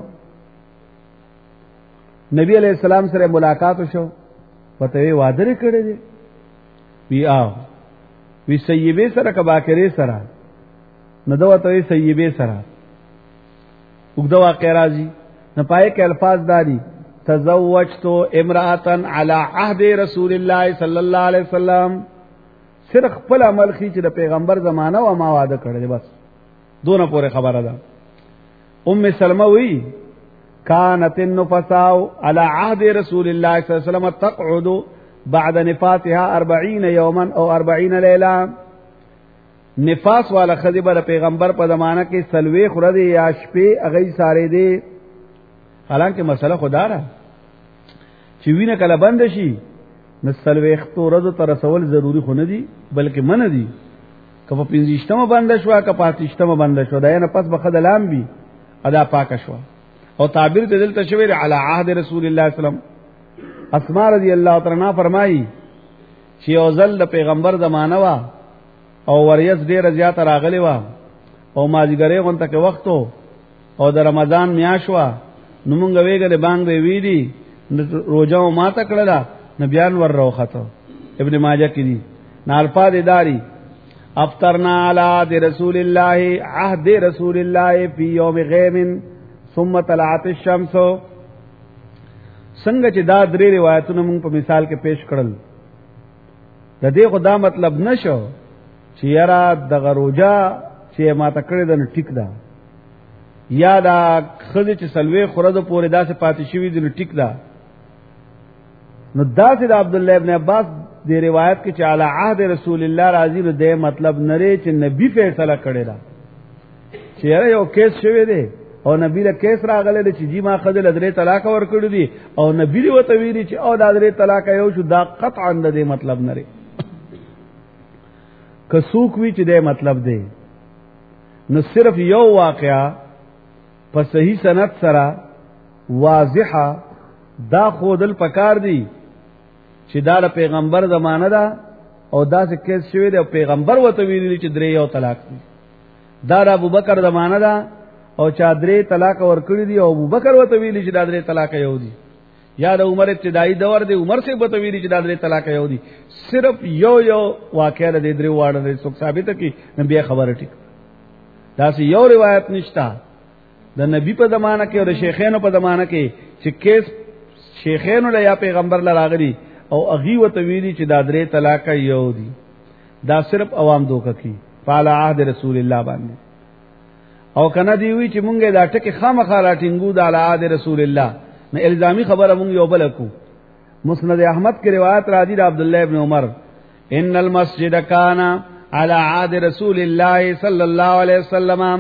نبی علیہ السلام سره ملاقات شو پته وعده کړی دی بیا وی سیبه سره کبا کرے سره نو دا ته سیبه سره وګدا واقع راځي نه پای کې الفاظ دادي تزوجت امرأة على عهد رسول الله صلی الله علیه وسلم صرف خپل عمل خي چې د پیغمبر زمانہ او ما وعده کړل بس دونه پورې خبره ده. ام سلمہ وی كانت النفساء على عهد رسول الله صلى الله عليه وسلم تقعد بعد نفاسها 40 يوما او 40 ليله. نفاس والا خذبر پیغمبر په زمانہ کې سلوي خورد یا شپې اغي ساره دي. حالانکه مسله خدا را چې وینه کله بند شي نو سلوي خطورز تر رسول ضروری خو نه دي بلکې من دي. کله پنځشتمه بند شو کله پاتشتمه بند شو دا نه پس بخد لام بي ادا پاک شو او تعبیر دل تشویر علی عهد رسول الله صلی الله علیه وسلم. اسماء رضی الله تعالی عنها فرمایي چې اوزل د پیغمبر زمانہ وا او وریس ډیر زیات راغلی وا او ماجګری غونته کې وختو او د رمضان میاشوا نو مونږ ویګل باندې ویدي روزه ما ته کړلا نبيان ور روخته ابن ماجه کې دي نالفاظ داری افطرنا علی رسول الله عهد رسول الله فی یوم غیم ثم طلعت الشمس. څنګه چې دا درې روایتونه مونږ په مثال کې پیش کړل د دې خدا مطلب نشو چې یاره د غروجا چې ما ته کړی د ټیک دا یا دا خځه چې سلوي خورده پورې داسې پاتې شوی د ټیک دا. نو داسې د عبد الله ابن عباس د روایت کې چې علی عهد رسول الله راضی نو دې مطلب نری چې نبی فیصله کړی دا چې یاره یو کیس شوی دی او نبی له کیس راغله چې جی ما خذل درې طلاق ور کړی دي او نبی له وته ویلي چې او دا درې طلاق یو شو دا قطعا د دې مطلب نری. کسوک وی چې دې مطلب دی نو صرف یو واقعا په صحیح سند سره واضحه دا خودل پکار دی چې دا پیغمبر زمانہ دا او دا څه کیس شوی دی او پیغمبر وته ویلي چې درې یو طلاق دي. دا ابوبکر زمانہ دا او چا درې طلاق ور کړی دي او ابوبکر وته ویلي چې دا درې طلاق یو دي. یا د عمر ابتدایي دور دی عمر سے وته ویلي چې دا درې طلاق یو دي. صرف یو واقعه د درې واړه څوک ثابت کی نبی خبره ټیک. دا سی یو روایت نشتا د نبی په زمانہ کې او د شیخینو په زمانہ کې چې کیس شیخینو له یا پیغمبر لراغلی او اغي وته ویلي چې دا درې طلاق یو دي. دا صرف عوام دوکه کی فعلى عهد رسول الله باندې او کنه دی وی چې مونږه دا ټکي خامخا راټینګو د عهد رسول الله نه الزامي خبره مونږ یو بل کو. مسند احمد کی روایت راځي د عبد الله ابن عمر ان المسجد کان علی عهد رسول الله صلی الله علیه وسلم.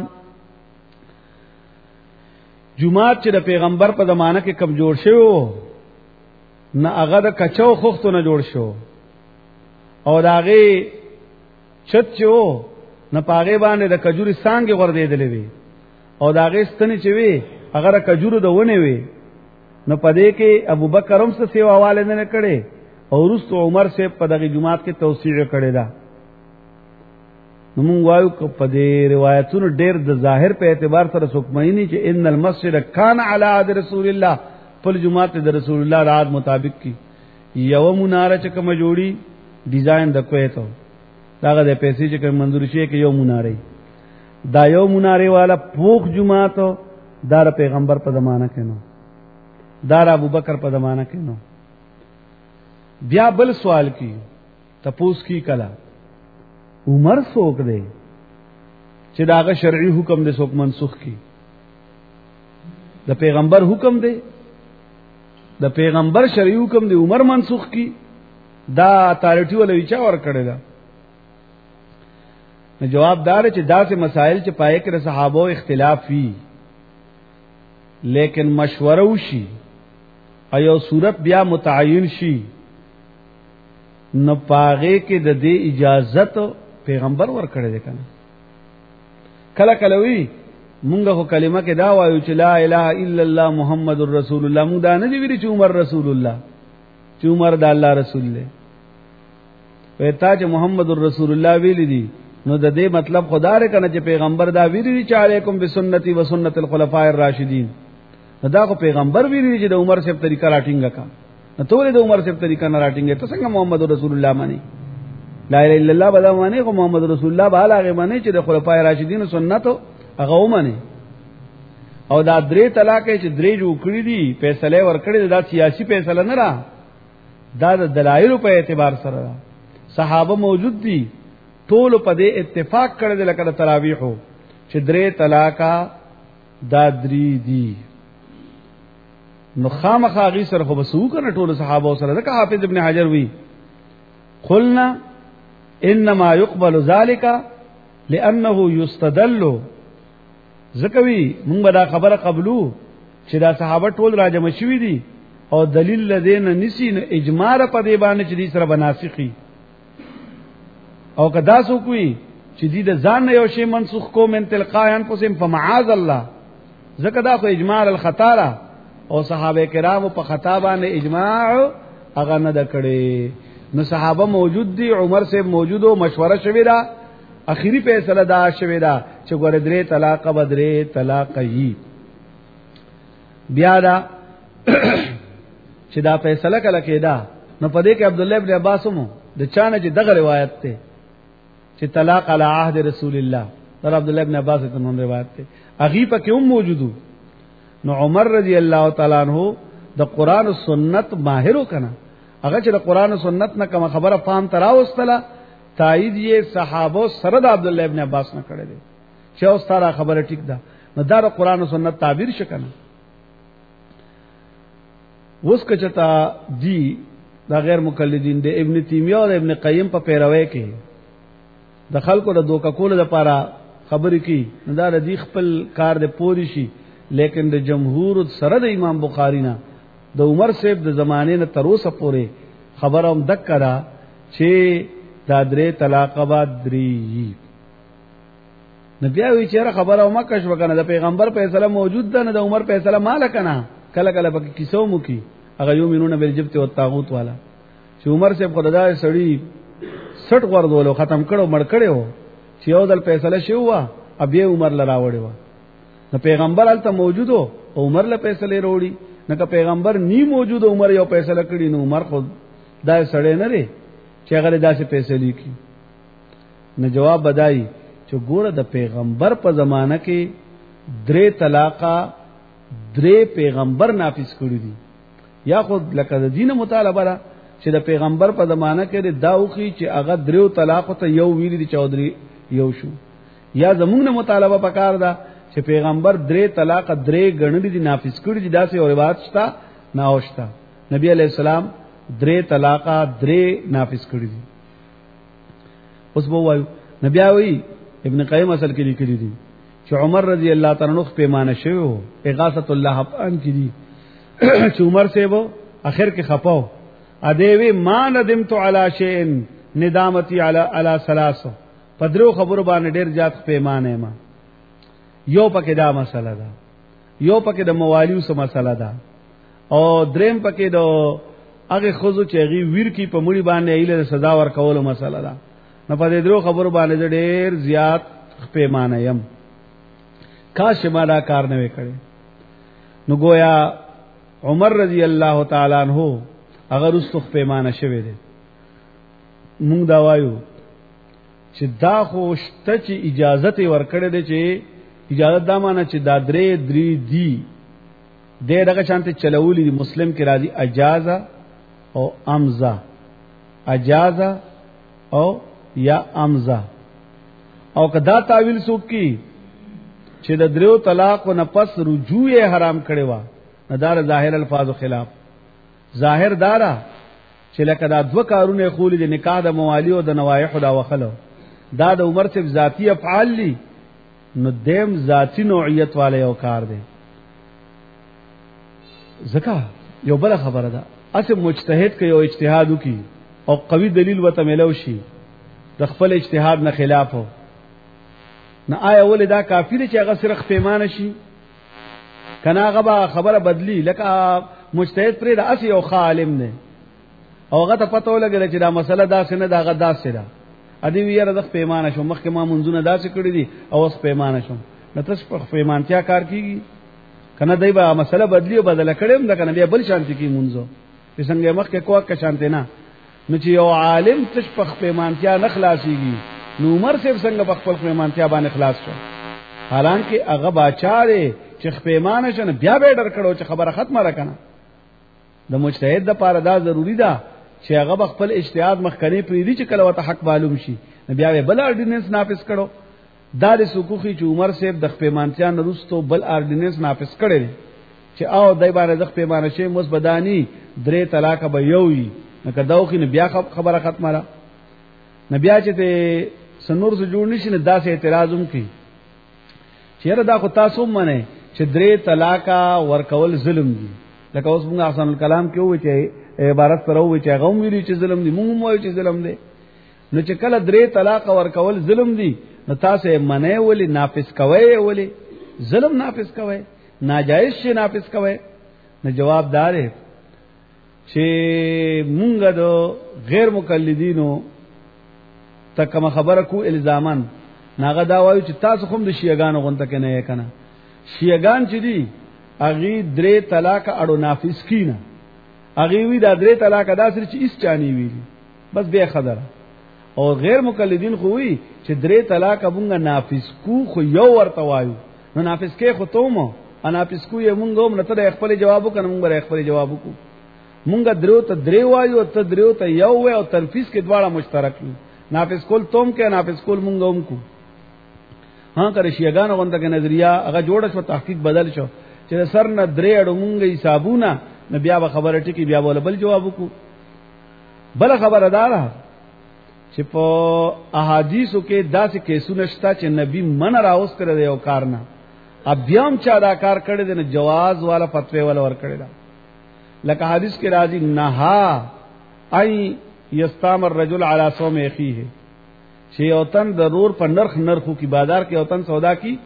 جمعات چې د پیغمبر په زمانہ کې کم جوړ شو نه هغه د کچو خوختو نه جوړ شو او داغه چت چو نه پاغه باندې د کجوري سانګي ورده وی او داغه ستنی چې وی هغه د کجورو د ونه وی نو پدې کې ابوبکر هم څه سیوا والے نه کړي او رست عمر سے په دغه جمعات کې توسیع کړي دا. نو مونږ وایو ک په دې روایتونو ډېر د ظاهر په اعتبار سره سوکمنی چې ان المسجد کان علی عهد رسول الله په جمعات د رسول الله رات مطابق کی یو مناره چې کوم جوړی ډیزاین د کوی ته داغه د پیسې چې کوم منظور شي کې یو مناره دا یو مناره والا پوخ جمعات دار پیغمبر په زمانہ کې نو دار ابوبکر په زمانہ کې نو. بیا بل سوال کی تپوس کی کلا عمر سوک دے چې داغه شرعي حکم دے سوک منسوخ کی د پیغمبر حکم دے د پیغمبر شرعي حکم دے عمر منسوخ کی دا اتارټي ولې چا ور کړی دا. نو جواب دار چې دا سه مسائل چې پای کې صحابه اختلاف وی لیکن مشوره وشي ایو صورت بیا متعین شي نو پاغه کې د دې اجازت پیغمبر ور کړی دی کنه. کله کله وی مونږه خو کلمه کې دا وایو چې لا اله الا الله محمد رسول الله مونږ دا نه دی ویلي چې عمر رسول الله چې عمر د الله رسول دی. وتا چې محمد رسول الله ویلي دي نو د دې مطلب خدا لري کنه چې پیغمبر دا ویلي چې علیکم بسنتی و سنت الخلفاء الراشدین. دا خو پیغمبر ویلي چې د عمر صاحب طریقه راټینګه کا نو ته د عمر صاحب طریقه نه راټینګه ته څنګه محمد رسول الله مانی لا اله الا الله بدا مانی خو محمد رسول الله به هغه مانی چې د خلفای راشدین سنت هغه ومني. او دا درې طلاق چې درې جوړ کړی دي فیصله ور کړی دا سیاسي فیصله نه را دا د دلایل په اعتبار سره صحابه موجود دي ټول په دې اتفاق کړی لکه تراویح چې درې طلاقا دا درې دي نو خامخا غي سره خو بسو کنه ټول صحابه سره دا حافظ ابن حجر وی قلنا انما يقبل ذلك لانه يستدل زکوی مونږ دا خبره قبلو چې دا صحابه ټول راجم شوی دي او دلیل لدین نسی نو اجماع په دې باندې چې دې سره بناسخي او کدا سو کوي چې دې د ځان یو شی منسوخ کو من تلقاء انفسهم فمعاذ الله زکه دا خو اجماع الخطاره او صحابه کرام په خطا باندې اجماع هغه نه دکړي نو صحابه موجود دي عمر سے موجود او مشوره شوی دا اخیری فیصله دا شوی دا چې ګور درې طلاق بدرې طلاق یي بیا دا چې دا فیصله کله کېدا نو په دې کې عبد الله ابن عباس مو د چانه چې دغه روایت ته چې طلاق علی عهد رسول الله در عبد الله ابن عباس ته مون روایت ته اغي په کې هم موجودو نو عمر رضی الله تعالی عنہ د قران او سنت ماهر وکنا هغه چې د قران او سنت نه کوم خبره فهم تراوستله تایید یې صحابه سره د عبد الله ابن عباس نه کړی دی چې اوس تارا خبره ټیک ده نو دا د قران او سنت تعبیر شکنه وس کچتا دی دا غیر مقلدین د ابن تیمیه او ابن قیم په پیروي کې د خلکو د دوکا کول لپاره خبرې کی نو دا د خپل کار د پوری شي لیکن د جمهور سره د امام بخاری نه د عمر صاحب د زمانه نه تر اوسه پورې خبره هم دک کرا چې دا درې طلاق بعد درې نبی وی چیرې خبره او مکه شو کنه د پیغمبر فیصله موجود ده نه د عمر فیصله مال کنه کله کله پکې کیسو مو کی هغه یو مينونه بل جبت او طاغوت والا چې عمر صاحب خدای سړی 60 ورډولو ختم کړو مړ کړو چې یو دل فیصله شو وا ابي عمر لرا وړو نو پیغمبر الته موجودو او عمر له فیصله وروړي نه که پیغمبر نی موجود عمر یو فیصله کړي نو عمر خود دا سړی نه لري چې هغه داسې فیصله کوي نو جواب بدای چې ګوره د پیغمبر په زمانہ کې درې طلاقا درې پیغمبر نافذ کړی دي یا خود لکه د دین مطالبه را چې د پیغمبر په زمانہ کې داوخي چې هغه درو طلاق ته یو ویل دي چودري یو شو یا زمونږ مطالبه پکار ده چې پیغمبر درې طلاق درې غنډې دي نافذ کړی دي داسې او روایت شته نه اوشتا نبی علیہ السلام درې طلاق درې نافذ کړی دي اوس به وایو نبی اوی ابن قیم اصل کې لیکلي دي چې عمر رضی الله تعالی عنہ پیمانه شوی اغاثۃ الله ان کې دي چې عمر سے وہ اخر کې خپاو ادیوی ما ندمت علی شیء ندامتی علی ثلاث پدرو خبر باندې ډیر زیات پیمانه ما یو پکې دا مسله ده یو پکې د موالیو سم مسله ده او دریم پکې د هغه خزو چې غي ویر کی په مړي باندې ایله سزا ور کول مسله ده نو په دې درو خبر باندې ډیر زیات پیمانه يم کاش ما دا کار نه وکړي نو گویا عمر رضی الله تعالی عنہ اگر رستخ پیمانه شوه دي مونږ دا وایو چې دا خو شته چې اجازه ورکړې ده چې اجازه دا معنی چې دا درې دی دغه شانته چلولې دي مسلم کې راځي اجازه او امزه اجازه او یا امزه او کدا تعویل څوک کی چې د درو طلاق نه پس رجوع حرام کړي وا ندار ظاهر الفاظ خلاف ظاهر دارا چې لکه دا دو کارونه خولې د نکاح د موالی او د نوایح دا وخلو دا د عمر سے ذاتی افعال لی نو دیم ذاتی نوعیت والے یو کار دی زکا یو بل خبره ده اسه مجتهد کې یو اجتهاد وکي او قوي دلیل وته ملو شي د خپل اجتهاد نه خلاف هو نه آیا ولدا کافی دی چې هغه صرف پیمانه شي کنا غبا خبره بدلی لکه مجتهد پر د اسی او عالم نه او هغه ته پته ولګل چې دا مسله دا سینه دا غدا سره ادي ویره د پیمانه شو مخکې ما منځونه داسې کړی دي او اوس پیمانه شو نو تاسو په پیمانتیا کار کیږي کنه دای با مسله بدلی او بدله کړم دا کنه بیا بل شانتی کی منځو څنګه مخکې کوه که شانتی نه نو چې یو عالم تش په پیمانتیا نه خلاصيږي نو عمر صاحب څنګه په خپل پیمانتیا باندې خلاص شو حالانکه هغه باچاره چې پیمانه شنه بیا به ډر کړو چې خبره ختمه را کنه د مجتهد د پاره دا ضروری ده چې هغه خپل اجتهاد مخکنی پریدي چې کله وته حق معلوم شي بیا بل آرډیننس نافذ کړو. دا د سکوخي چې عمر صاحب د پیمانتیان وروسته بل آرډیننس نافذ کړي چې او دای باندې د پیمانه شي مثبدانی 3 طلاق به یوي نو داوخي نه بیا خبره ختمه را نه بیا چې ته سنور سره جوړ نشي نه داسې اعتراضوم کی چیرې دا خو تاسو منه چې 3 طلاق ورکول ظلم دي. لکه اوس موږ احسن الکلام کې وایي چې عبارت پر وایي چې غوم ویلي چې ظلم دي موږ وایو چې ظلم دي. نو چې کله 3 طلاق ورکول ظلم دي نو تاسو منه ولي نافذ کوي ولي ظلم نافذ کوي ناجائز شي نافذ کوي. نو جواب دار چې مونږ د غیر مقلدینو تکه خبره کو الزامن ناغه دا وایو چې تاسو هم د شیعاګانو غونته کې نه یې کنه. شیعاګان چې دي اغي 3 طلاق اړو نافذ کینا اغي وی دا 3 طلاق ادا سره چې اس چانی ویلی بس به خبره. او غیر مقلدین خو وی چې 3 طلاق مونږه نافذ کو خو یو ورته وایو نو نافذ کې خو تومو انافذ کو یې مونږ هم نته خپل جواب وکړو مونږ خپل جواب وکړو مونږ درو ته 3 وایو ته درو ته یو وای او تنفیذ کې دواړه مشترک دي. نافذ کول توم کې نافذ کول مونږ هم کو. ها کړه شیعاګانو غونډه کې نظریه هغه جوړ شو تحقیق بدل شو چې سر نه 3 اړو مونږه حسابونه نو بیا به خبره ټکی بیا بوله بل جواب وکړو. بل خبره دارا چې په احادیثو کې داسې کیسونه شته چې نبی من راوس کړی دی او کار نه ابيام چا دا کار کړی دی نه جواز والا فتوی والا ور کړی دا. لکه حدیث کې راځي نها ای یستامر رجل علی صوم اخیه چې اوتن ضرور په نرخو کی بازار کې اوتن سودا کی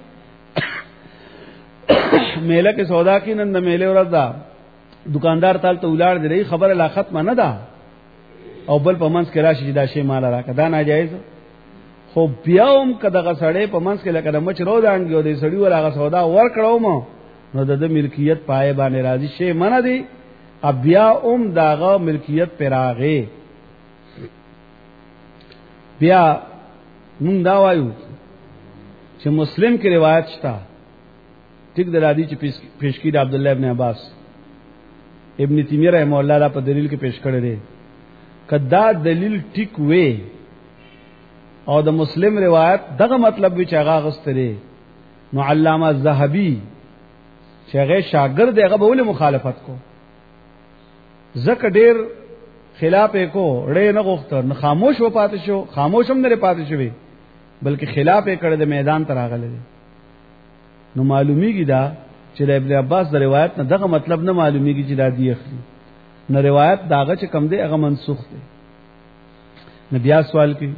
میله کې سودا کی نن د میله ورځ دا دکاندار تل ته ولار دی خبره لا ختمه نه ده او بل په منځ کې راشي دا شی مال راکړه دا ناجایز. خو بیا هم کداغه سړی په منځ کې لکه مچ رو دانګي او دې سړی ورغه سودا ور کړو مو نو د ملکیت پای باندې راځي شی منه دی بیا هم داغه ملکیت پراغه. بیا مونږ دا وایو چې مسلم کې روایت شته ټیک د رادي چې پیش کړي عبد الله ابن عباس ابن تیمیہ رحمه الله دا په دلیل کې پیش کړی دی. کدا دلیل ټیک وې او د مسلم روایت دغه مطلب وی چې هغه غستره نو علامه زهبي چې هغه شاګرد هغه به ول مخالفت کو زکه ډیر خلاف کو ډېر نه غوښتل نه خاموش و پاتې شو خاموش هم نه پاتې شوی بلکې خلاف یې کړ د میدان ته راغلی. نو معلومیږي دا چې د ابن عباس د روایت نه دغه مطلب نه معلومیږي چې دا دی اخلي نه روایت داغه چې کم دی هغه منسوخ دی. نو بیا سوال کوي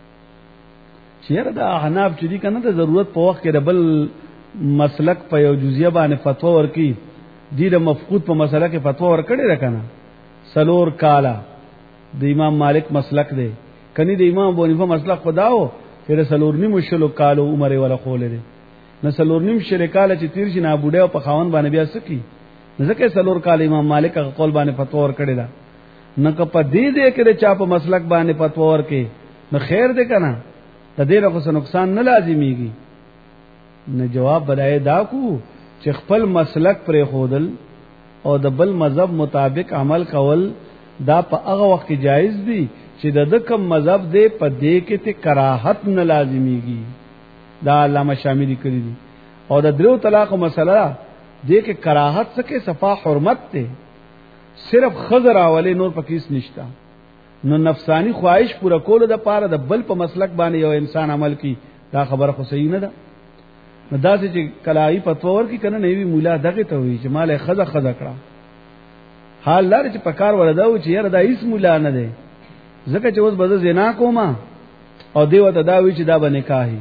چیرې دا حناف چې دي کنه د ضرورت په وخت کې بل مسلک په یو جزئیه باندې فتوا ورکي دي د مفقود په مسله کې فتوا ورکړي راکنه سلور کالا د امام مالک مسلک دی کني د امام ابو حنیفه مسلک خداو چې سلور نیم شلو کالو عمر ولا خول دی نه سلور نیم شل کاله چې تیر شي نه بوډه او په خاون باندې بیا سکی ځکه سلور کال امام مالک هغه قول باندې فتوا ورکړي دا نه که په دې دې کې چا په مسلک باندې فتوا ورکړي نو خیر دې کنه ته دې له نقصان نه لازميږي. نه جواب بدای دا کو چې خپل مسلک پرې خودل او د بل مذهب مطابق عمل کول دا په هغه وخت کې جایز دي چې د کوم مذهب دې په دې کې ته کراهت نه لازميږي. دا علامه شاملی کړی دي او د درو طلاق مسله دې کې کراهت څخه صفا حرمت ته صرف خضر اولی نور پکیس نشتا. نو نفسانی خواهش پورا کول د پاره د بل په مسلک باندې یو انسان عمل کی دا خبره خو صحیح نه ده. نو دا چې کلاهی فتوا ورکی کنه نه وی مولا دغه ته وی چې مال خزه کړه حال لري چې پکار ولدا و چې یاره دا هیڅ مولا نه ده ځکه چې اوس بده زنا کوما او دیو ته دا وی چې دا به نکاحي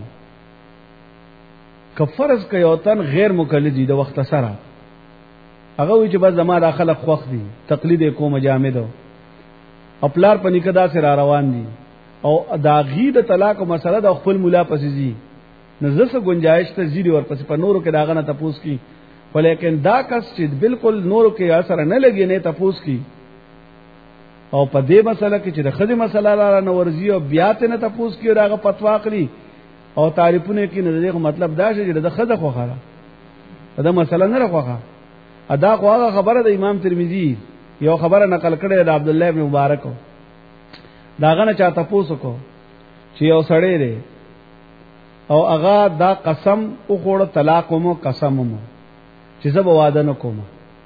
کفرز کوي او تن غیر مقلدی د وخت سره هغه وی چې بس زما داخله خوخ دي تقلید کوم جامد او پلار په نکدا سره روان دي او دا غید طلاق مسله د خپل مولا پسې نزدسه گنجائش ته زیری ورپسې په نورو کې داغه نه تپوس کی ولیکن دا کس چې بالکل نورو کې اثر نه لګي نه تپوس کی او په دې مسله کې چې د خدي مسله لاره نه ورزي او بیا ته نه تپوس کی داغه فتوا کړی او تعریفونه کې نه دغه مطلب دا چې د خزه خو خاله دا مسله نه راغوخه ادا خو هغه خبره د امام ترمذی یو خبره نقل کړي د عبد الله ابن مبارک داغه نه چاته پوسو کو چې یو سړی دی او هغه دا قسم او خوړ طلاق مو قسم مو چې زه به واده نه کوم.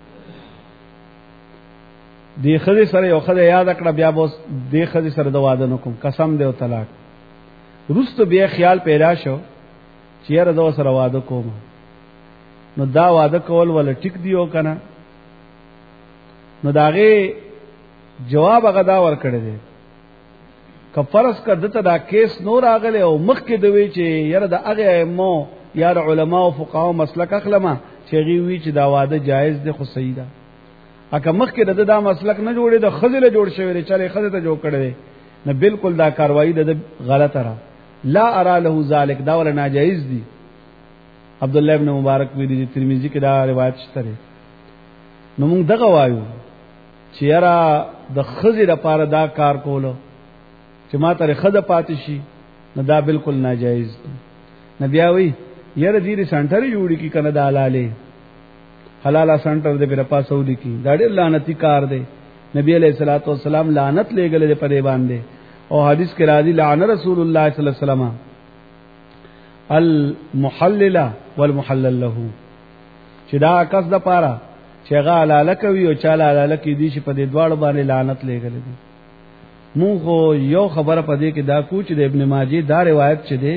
دی خدای سره یو خدای یاد کړه بیا به دی خدای سره د واده نه کوم قسم دی او طلاق. روستو بیا خیال پیدا شو چې یاره زه سره واده کوم. نو دا واده کول ول ټیک دیو کنه. نو داغه جواب هغه دا ور کړی دی کفرس کا دته دا کیس نور اغله او مخ کې دوی چې یاره د هغه مو یار علما او فقها مسلک اخلمه چې غي وی چې دا واده جایز دی خو صحیح ده. اګه مخ کې دا مسلک نه جوړي د خزله جوړ شوی دی چلے خزه ته جوړ کړی نه بالکل دا کاروایی د غلطه را لا ارى له ذلك دا ول ناجایز دی. عبد الله ابن مبارک وی دی ترمذی کې دا روایت شته. نو موږ دغه وایو چې یاره د خزه لپاره دا کار کولو چې ما ته خزه پاتې شي نو دا بالکل ناجایز دی. نبی اوی یاره دې سنټر جوړی کی کنه دا حلاله حلاله سنټر دې پر پاسو لیکي دا ډېر لعنتی کار دی. نبی علیہ الصلوۃ والسلام لعنت لګل دې پرې باندې او حدیث کې راځي لعن رسول الله صلی الله علیه وسلم المحلل والمحلل له چې دا کس د پاره چې هغه حلاله کوي او چاله حلاله کې دي چې په دې دواړو باندې لعنت لګل دي. موږ یو خبره پدې کې دا کوچ د ابن ماجه دا روایت چي دي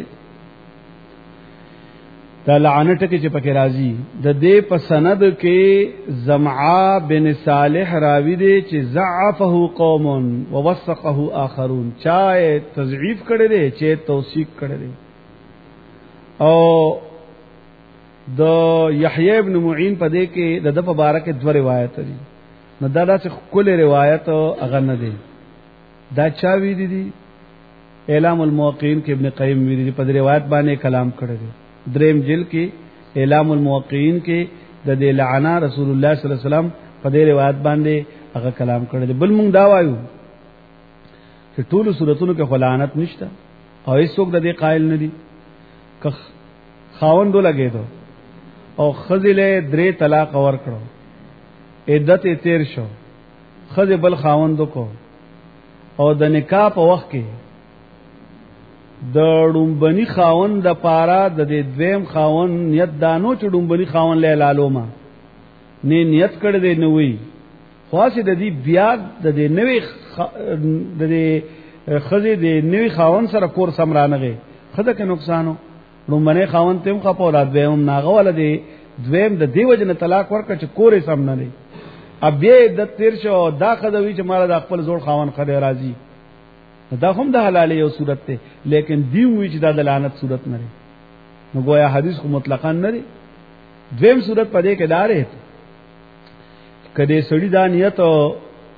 دا لعنت کې چې پکې راځي د دې په سند کې زمعا بن صالح راوی دی چې ضعفه قوم ووثقه آخرون چا تضعیف کړي دي چې توثیق کړي دي. او د یحیی ابن معین په دې کې د په باره کې دوه روایت دي. نو دا چې کله روایت هغه نه دي دا چا وی دي اعلام الموقعین کې ابن قیم وی دي په روایت باندې کلام کړی دی. دریم جلد کې اعلام الموقعین کې د دې لعنا رسول الله صلی الله علیه وسلم په دې روایت باندې هغه کلام کړی دی. بل موږ دا وایو چې ټول سوراتونو کې خلانت نشته او هیڅوک د دې قائل نه دي. که خاوندو لګې دو او خذله درې طلاق ور کړو عدت تیر شو خذ بل خاوندو کو او د نکاح په وخت کې د ډومبني خاوند د پارا د دې دویم خاوند نیت دانو چې ډومبني خاوند له لالوما نه نیت کړی دی نو وی خاصه د دې بیا د دې نوې د دې خزه د نوې خاوند سره کور سمرانغه خزه کې نقصانو ډومبني خاوند تیم خپل اولاد به هم ناغه ول دی دویم د دیو جن طلاق ورکړ چې کورې سم نه دی. اب دې د تیر شو دا خدوی چې مال د خپل زوړ خاوند خدای راضي دا هم د حلال یو صورت ته لیکن دی وی چې دا د لعنت صورت نه لري. نو گویا حدیث کو مطلقاً نه لري. دویم صورت پدې کې دارې کدی سړی دا نیت او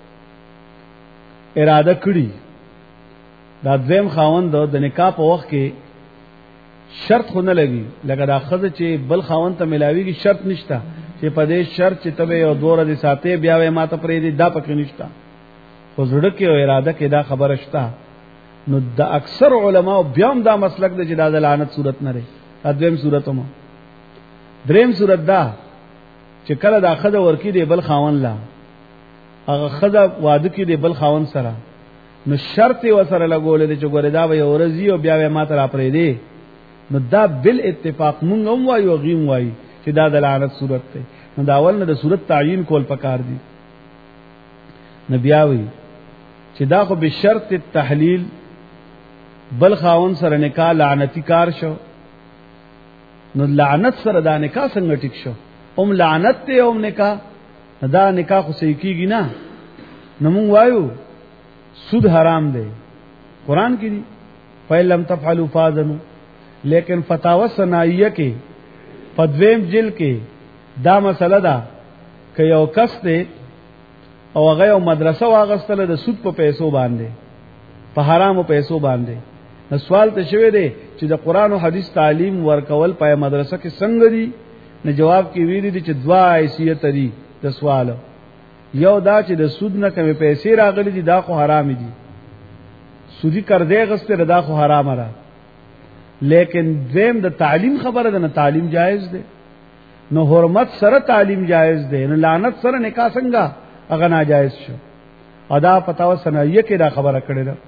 اراده کړی دا دویم خاوند د نکاح په وخت کې شرط خو نه لګي لکه دا خزه چې بل خاوند ته ملاويږي شرط نشته چې په دې شرط چې تبه یو دوره دي ساتي بیا وې ماته پرې دي دا پکې نشته. خو زړه کې او اراده کې دا خبره شته. نو د اکثر علما بیا هم دا مسلک د جداد لعنت صورت نه لري. دویم صورت هم دریم صورت دا چې کله دا خزه ورکی دی بل خاوند لا هغه خزه واده کې دی بل خاوند سره نو شرط و سره لګولې چې ګوره دا به ورزي او بیا وې ماته را پرې دي. نو دا بل اتفاق مونږ هم وایو غیم وایي چې دا د لعنت صورت ده. نو دا اول نه د صورت تعیین کول پکار دي. نبیاوی چې دا خو به شرط التحلیل بل خاون سره نکاح لعنتی کار شو نو لعنت سره دا نکاح څنګه ټیک شو اوم لعنت ته اوم نکاح دا نکاح خو صحیح کیږي نه. نو مونږ وایو سود حرام دی قران کې دی فَإِلَّمْ تَفْعَلُوا فَآذَنُوا لیکن فتاوی ثنائیہ کې پدویم جلد کې دا مسله ده که یو کس ته او هغه یو مدرسه واغستله د سود په پیسو باندې په حرامو پیسو باندې نو سوال ته شوی دی چې د قران او حدیث تعلیم ورکول په مدرسه کې څنګه دي. نو جواب کې ویلي دي چې دوا حیثیت دي د سوال. یو دا چې د سود نه کمې پیسې راغلي دي دا خو حرام دي سودی قرضې غسته دا خو حرام را. لیکن دویم د تعلیم خبره ده نه تعلیم جایز ده. نو حرمت سره تعلیم جایز ده. نو لعنت سره نکاح څنګه هغه ناجایز شو. ادا فتاوا سنایه کې دا خبره کړې ده.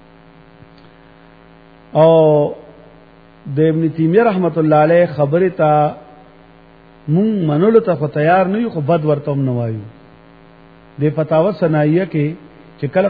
او د ابن تیمیه رحمت الله علیه خبره تا مون منلو ته تیار نه یو، خو بد ورته هم نه وایو. د فتاوا سنایه کې چې کله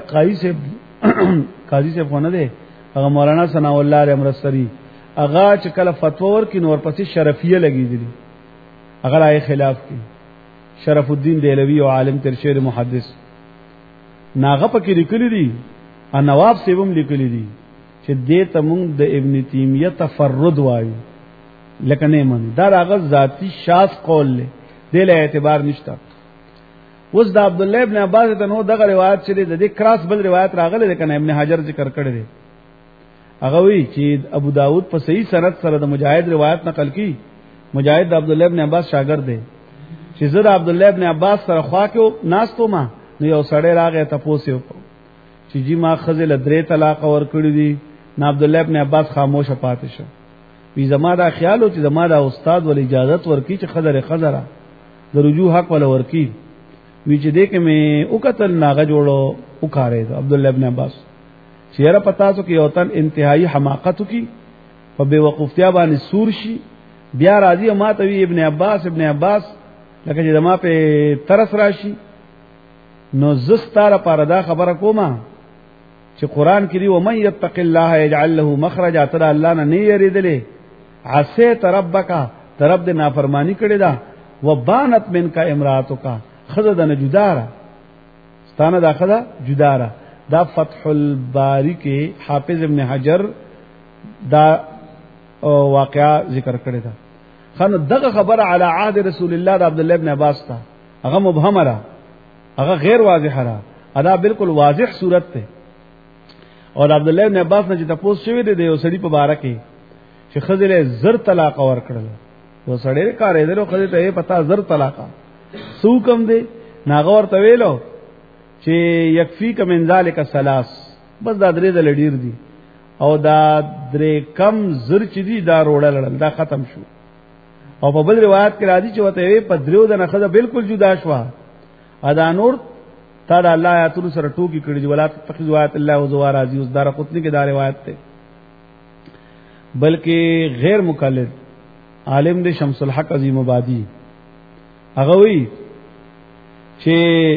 قاضي سے فونه ده هغه مولانا ثنا الله امرسری هغه چې کله فتوا ورکړي نور پسې شرفیه لګیدلی، هغه راي خلاف کی. شرف الدین دهلوی او عالم ترشیر محدث ناغه پکې لیکلی دي، ان نواب سیبم لیکلی دي چې دې تمون د ابن تیمیه تفرد وایو، لکه نه من دا هغه ذاتی شاذ قول له دې له اعتبار نشته. اوس د عبد الله ابن عباس ته نو دغه روایت چې د دې کراس بل روایت راغله، لیکن ابن حجر ذکر کړی دی. هغه وی چې ابو داود په صحیح سند سره د مجاهد روایت نقل کی. مجاهد د عبد الله ابن عباس شاګرد دی چې زه د عبد الله ابن عباس سره خوا کې ناستو ما نو یو سړی راغی تاسو چې جی ما خزل درې طلاق ور کړی دي. نو عبد الله ابن عباس خاموش پاتې شو. وی زما دا خیال او چې زما دا استاد ول اجازه ورکی چې خزره د رجوع حق ول ورکی. وی چې دې کې مې او قتل ناغه جوړو او کارې عبد الله ابن عباس چیرې پتا څو کې یوتن انتهایی حماقت کی په بے وقوفتیا باندې سور شي. بیا راضی ما ته وی ابن عباس لکه چې دما په ترس راشي. نو زستاره پردا خبره کومه چې قران کې دی و من یتق الله یجعل له مخرجا، تر الله نه یریدلې عسیت ربک ترب د نافرمانی کړي دا وبانت منک امراتک خذ د جدارا ستانه دا خذ جدارا. دا فتح الباری کې حافظ ابن حجر دا واقعا ذکر کړی دا. خنو دغه خبره علی عهد رسول الله د عبد الله ابن عباس تا هغه مبهم را، هغه غیر واضح را، ادا بالکل واضح صورت ته. اور عبد الله ابن عباس نه چې تاسو شوی دی یو سړي په باره کې چې خزله زر طلاق ور کړل، یو سړی کارې درو خزله ته پتا زر طلاق سو کم دی ناغه ورته ویلو چې یکفیک من ذالک ثلاث، بس دا درې د لډیر دي او دا درې کم زر چې دي دا روړل دا ختم شو. او په بل روایت کې راځي چې وته په دریو د نخذ بالکل جدا شو. ادا نور تا دا الله آیاتونو سره ټوکی کړی دی ولات تخذ آیات الله او زوار عزیز اوس دار قطنی کې دا روایت ته، بلکې غیر مقلد عالم دی شمس الحق عظیم آبادی هغه وی چې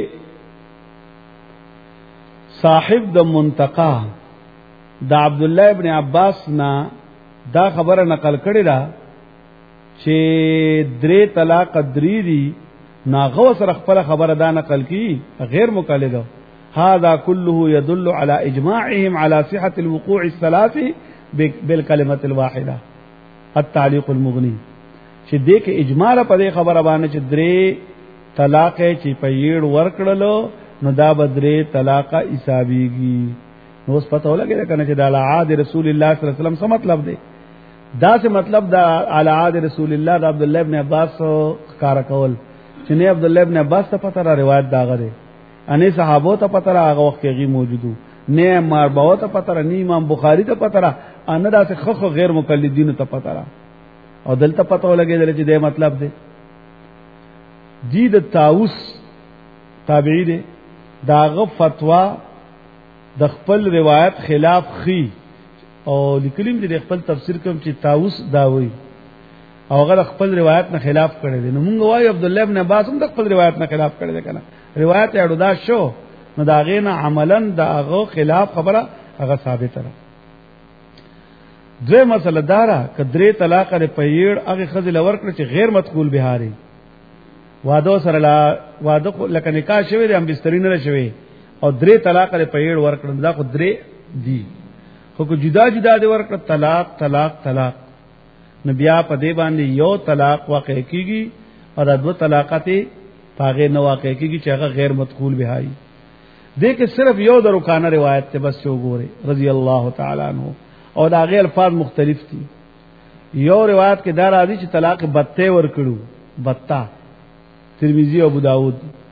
صاحب د منتقا د عبد الله ابن عباس نا دا خبره نقل کړی دا چې درې طلاق درې دي، ناغو سره خپل خبره دا نقل کی غیر مقلد. هذا كله يدل على اجماعهم على صحه الوقوع الثلاث بالكلمه الواحده. التعليق المغني چې دې کې اجماع په دې خبره باندې چې درې طلاق چې په یړ ورکړلو نو دا بدرې طلاق حسابيږي. نو اوس پته ولګی کنه چې د عهد رسول الله صلی الله علیه وسلم څه مطلب دی؟ دا څه مطلب دا عهد رسول الله د عبد الله ابن عباس کار کول چې نه عبد الله ابن عباس ته پته را روایت دا غره اني صحابو ته پته را هغه وخت کې موجودو نه مربو ته پته را نه امام بخاری ته پته را ان دا څه خخ غیر مقلدین ته پته را او دلته پته ولګی چې دا مطلب دی. جید طاووس تابعی دی داغه فتوا د خپل روایت خلاف خي او لیکلیم دي خپل تفسیر کوم چې طاووس دا وایي او هغه خپل روایت نه خلاف کړی دی. نو موږ وایو عبد الله ابن عباس هم د خپل روایت نه خلاف کړی دی کنه، روایت یې اړودا شو نو دا غینه عملاً دا هغه خلاف خبره هغه ثابت ده. دوی مسله دارا کدرې طلاق لري په یړ هغه خزل ورکړي چې غیر مدخول بهاري واده سره لا واده لکه نکاح شوی دی هم بسترین نه شوی او درې طلاق لري په یړ ورکړي دا خو درې دي، خو جدا جدا دی ورکړه طلاق طلاق طلاق نو بیا په دې باندې یو طلاق واقع کیږي او د دوه طلاقات پاغه نه واقع کیږي چې هغه غیر مدخول بهایي. دې کې صرف یو د رکانه روایت ته بس وګورئ رضی الله تعالی عنہ او دا غیر الفاظ مختلف دي. یو روایت کې دا راځي چې طلاق بته ور کړو، بتا ترمذی او ابو داود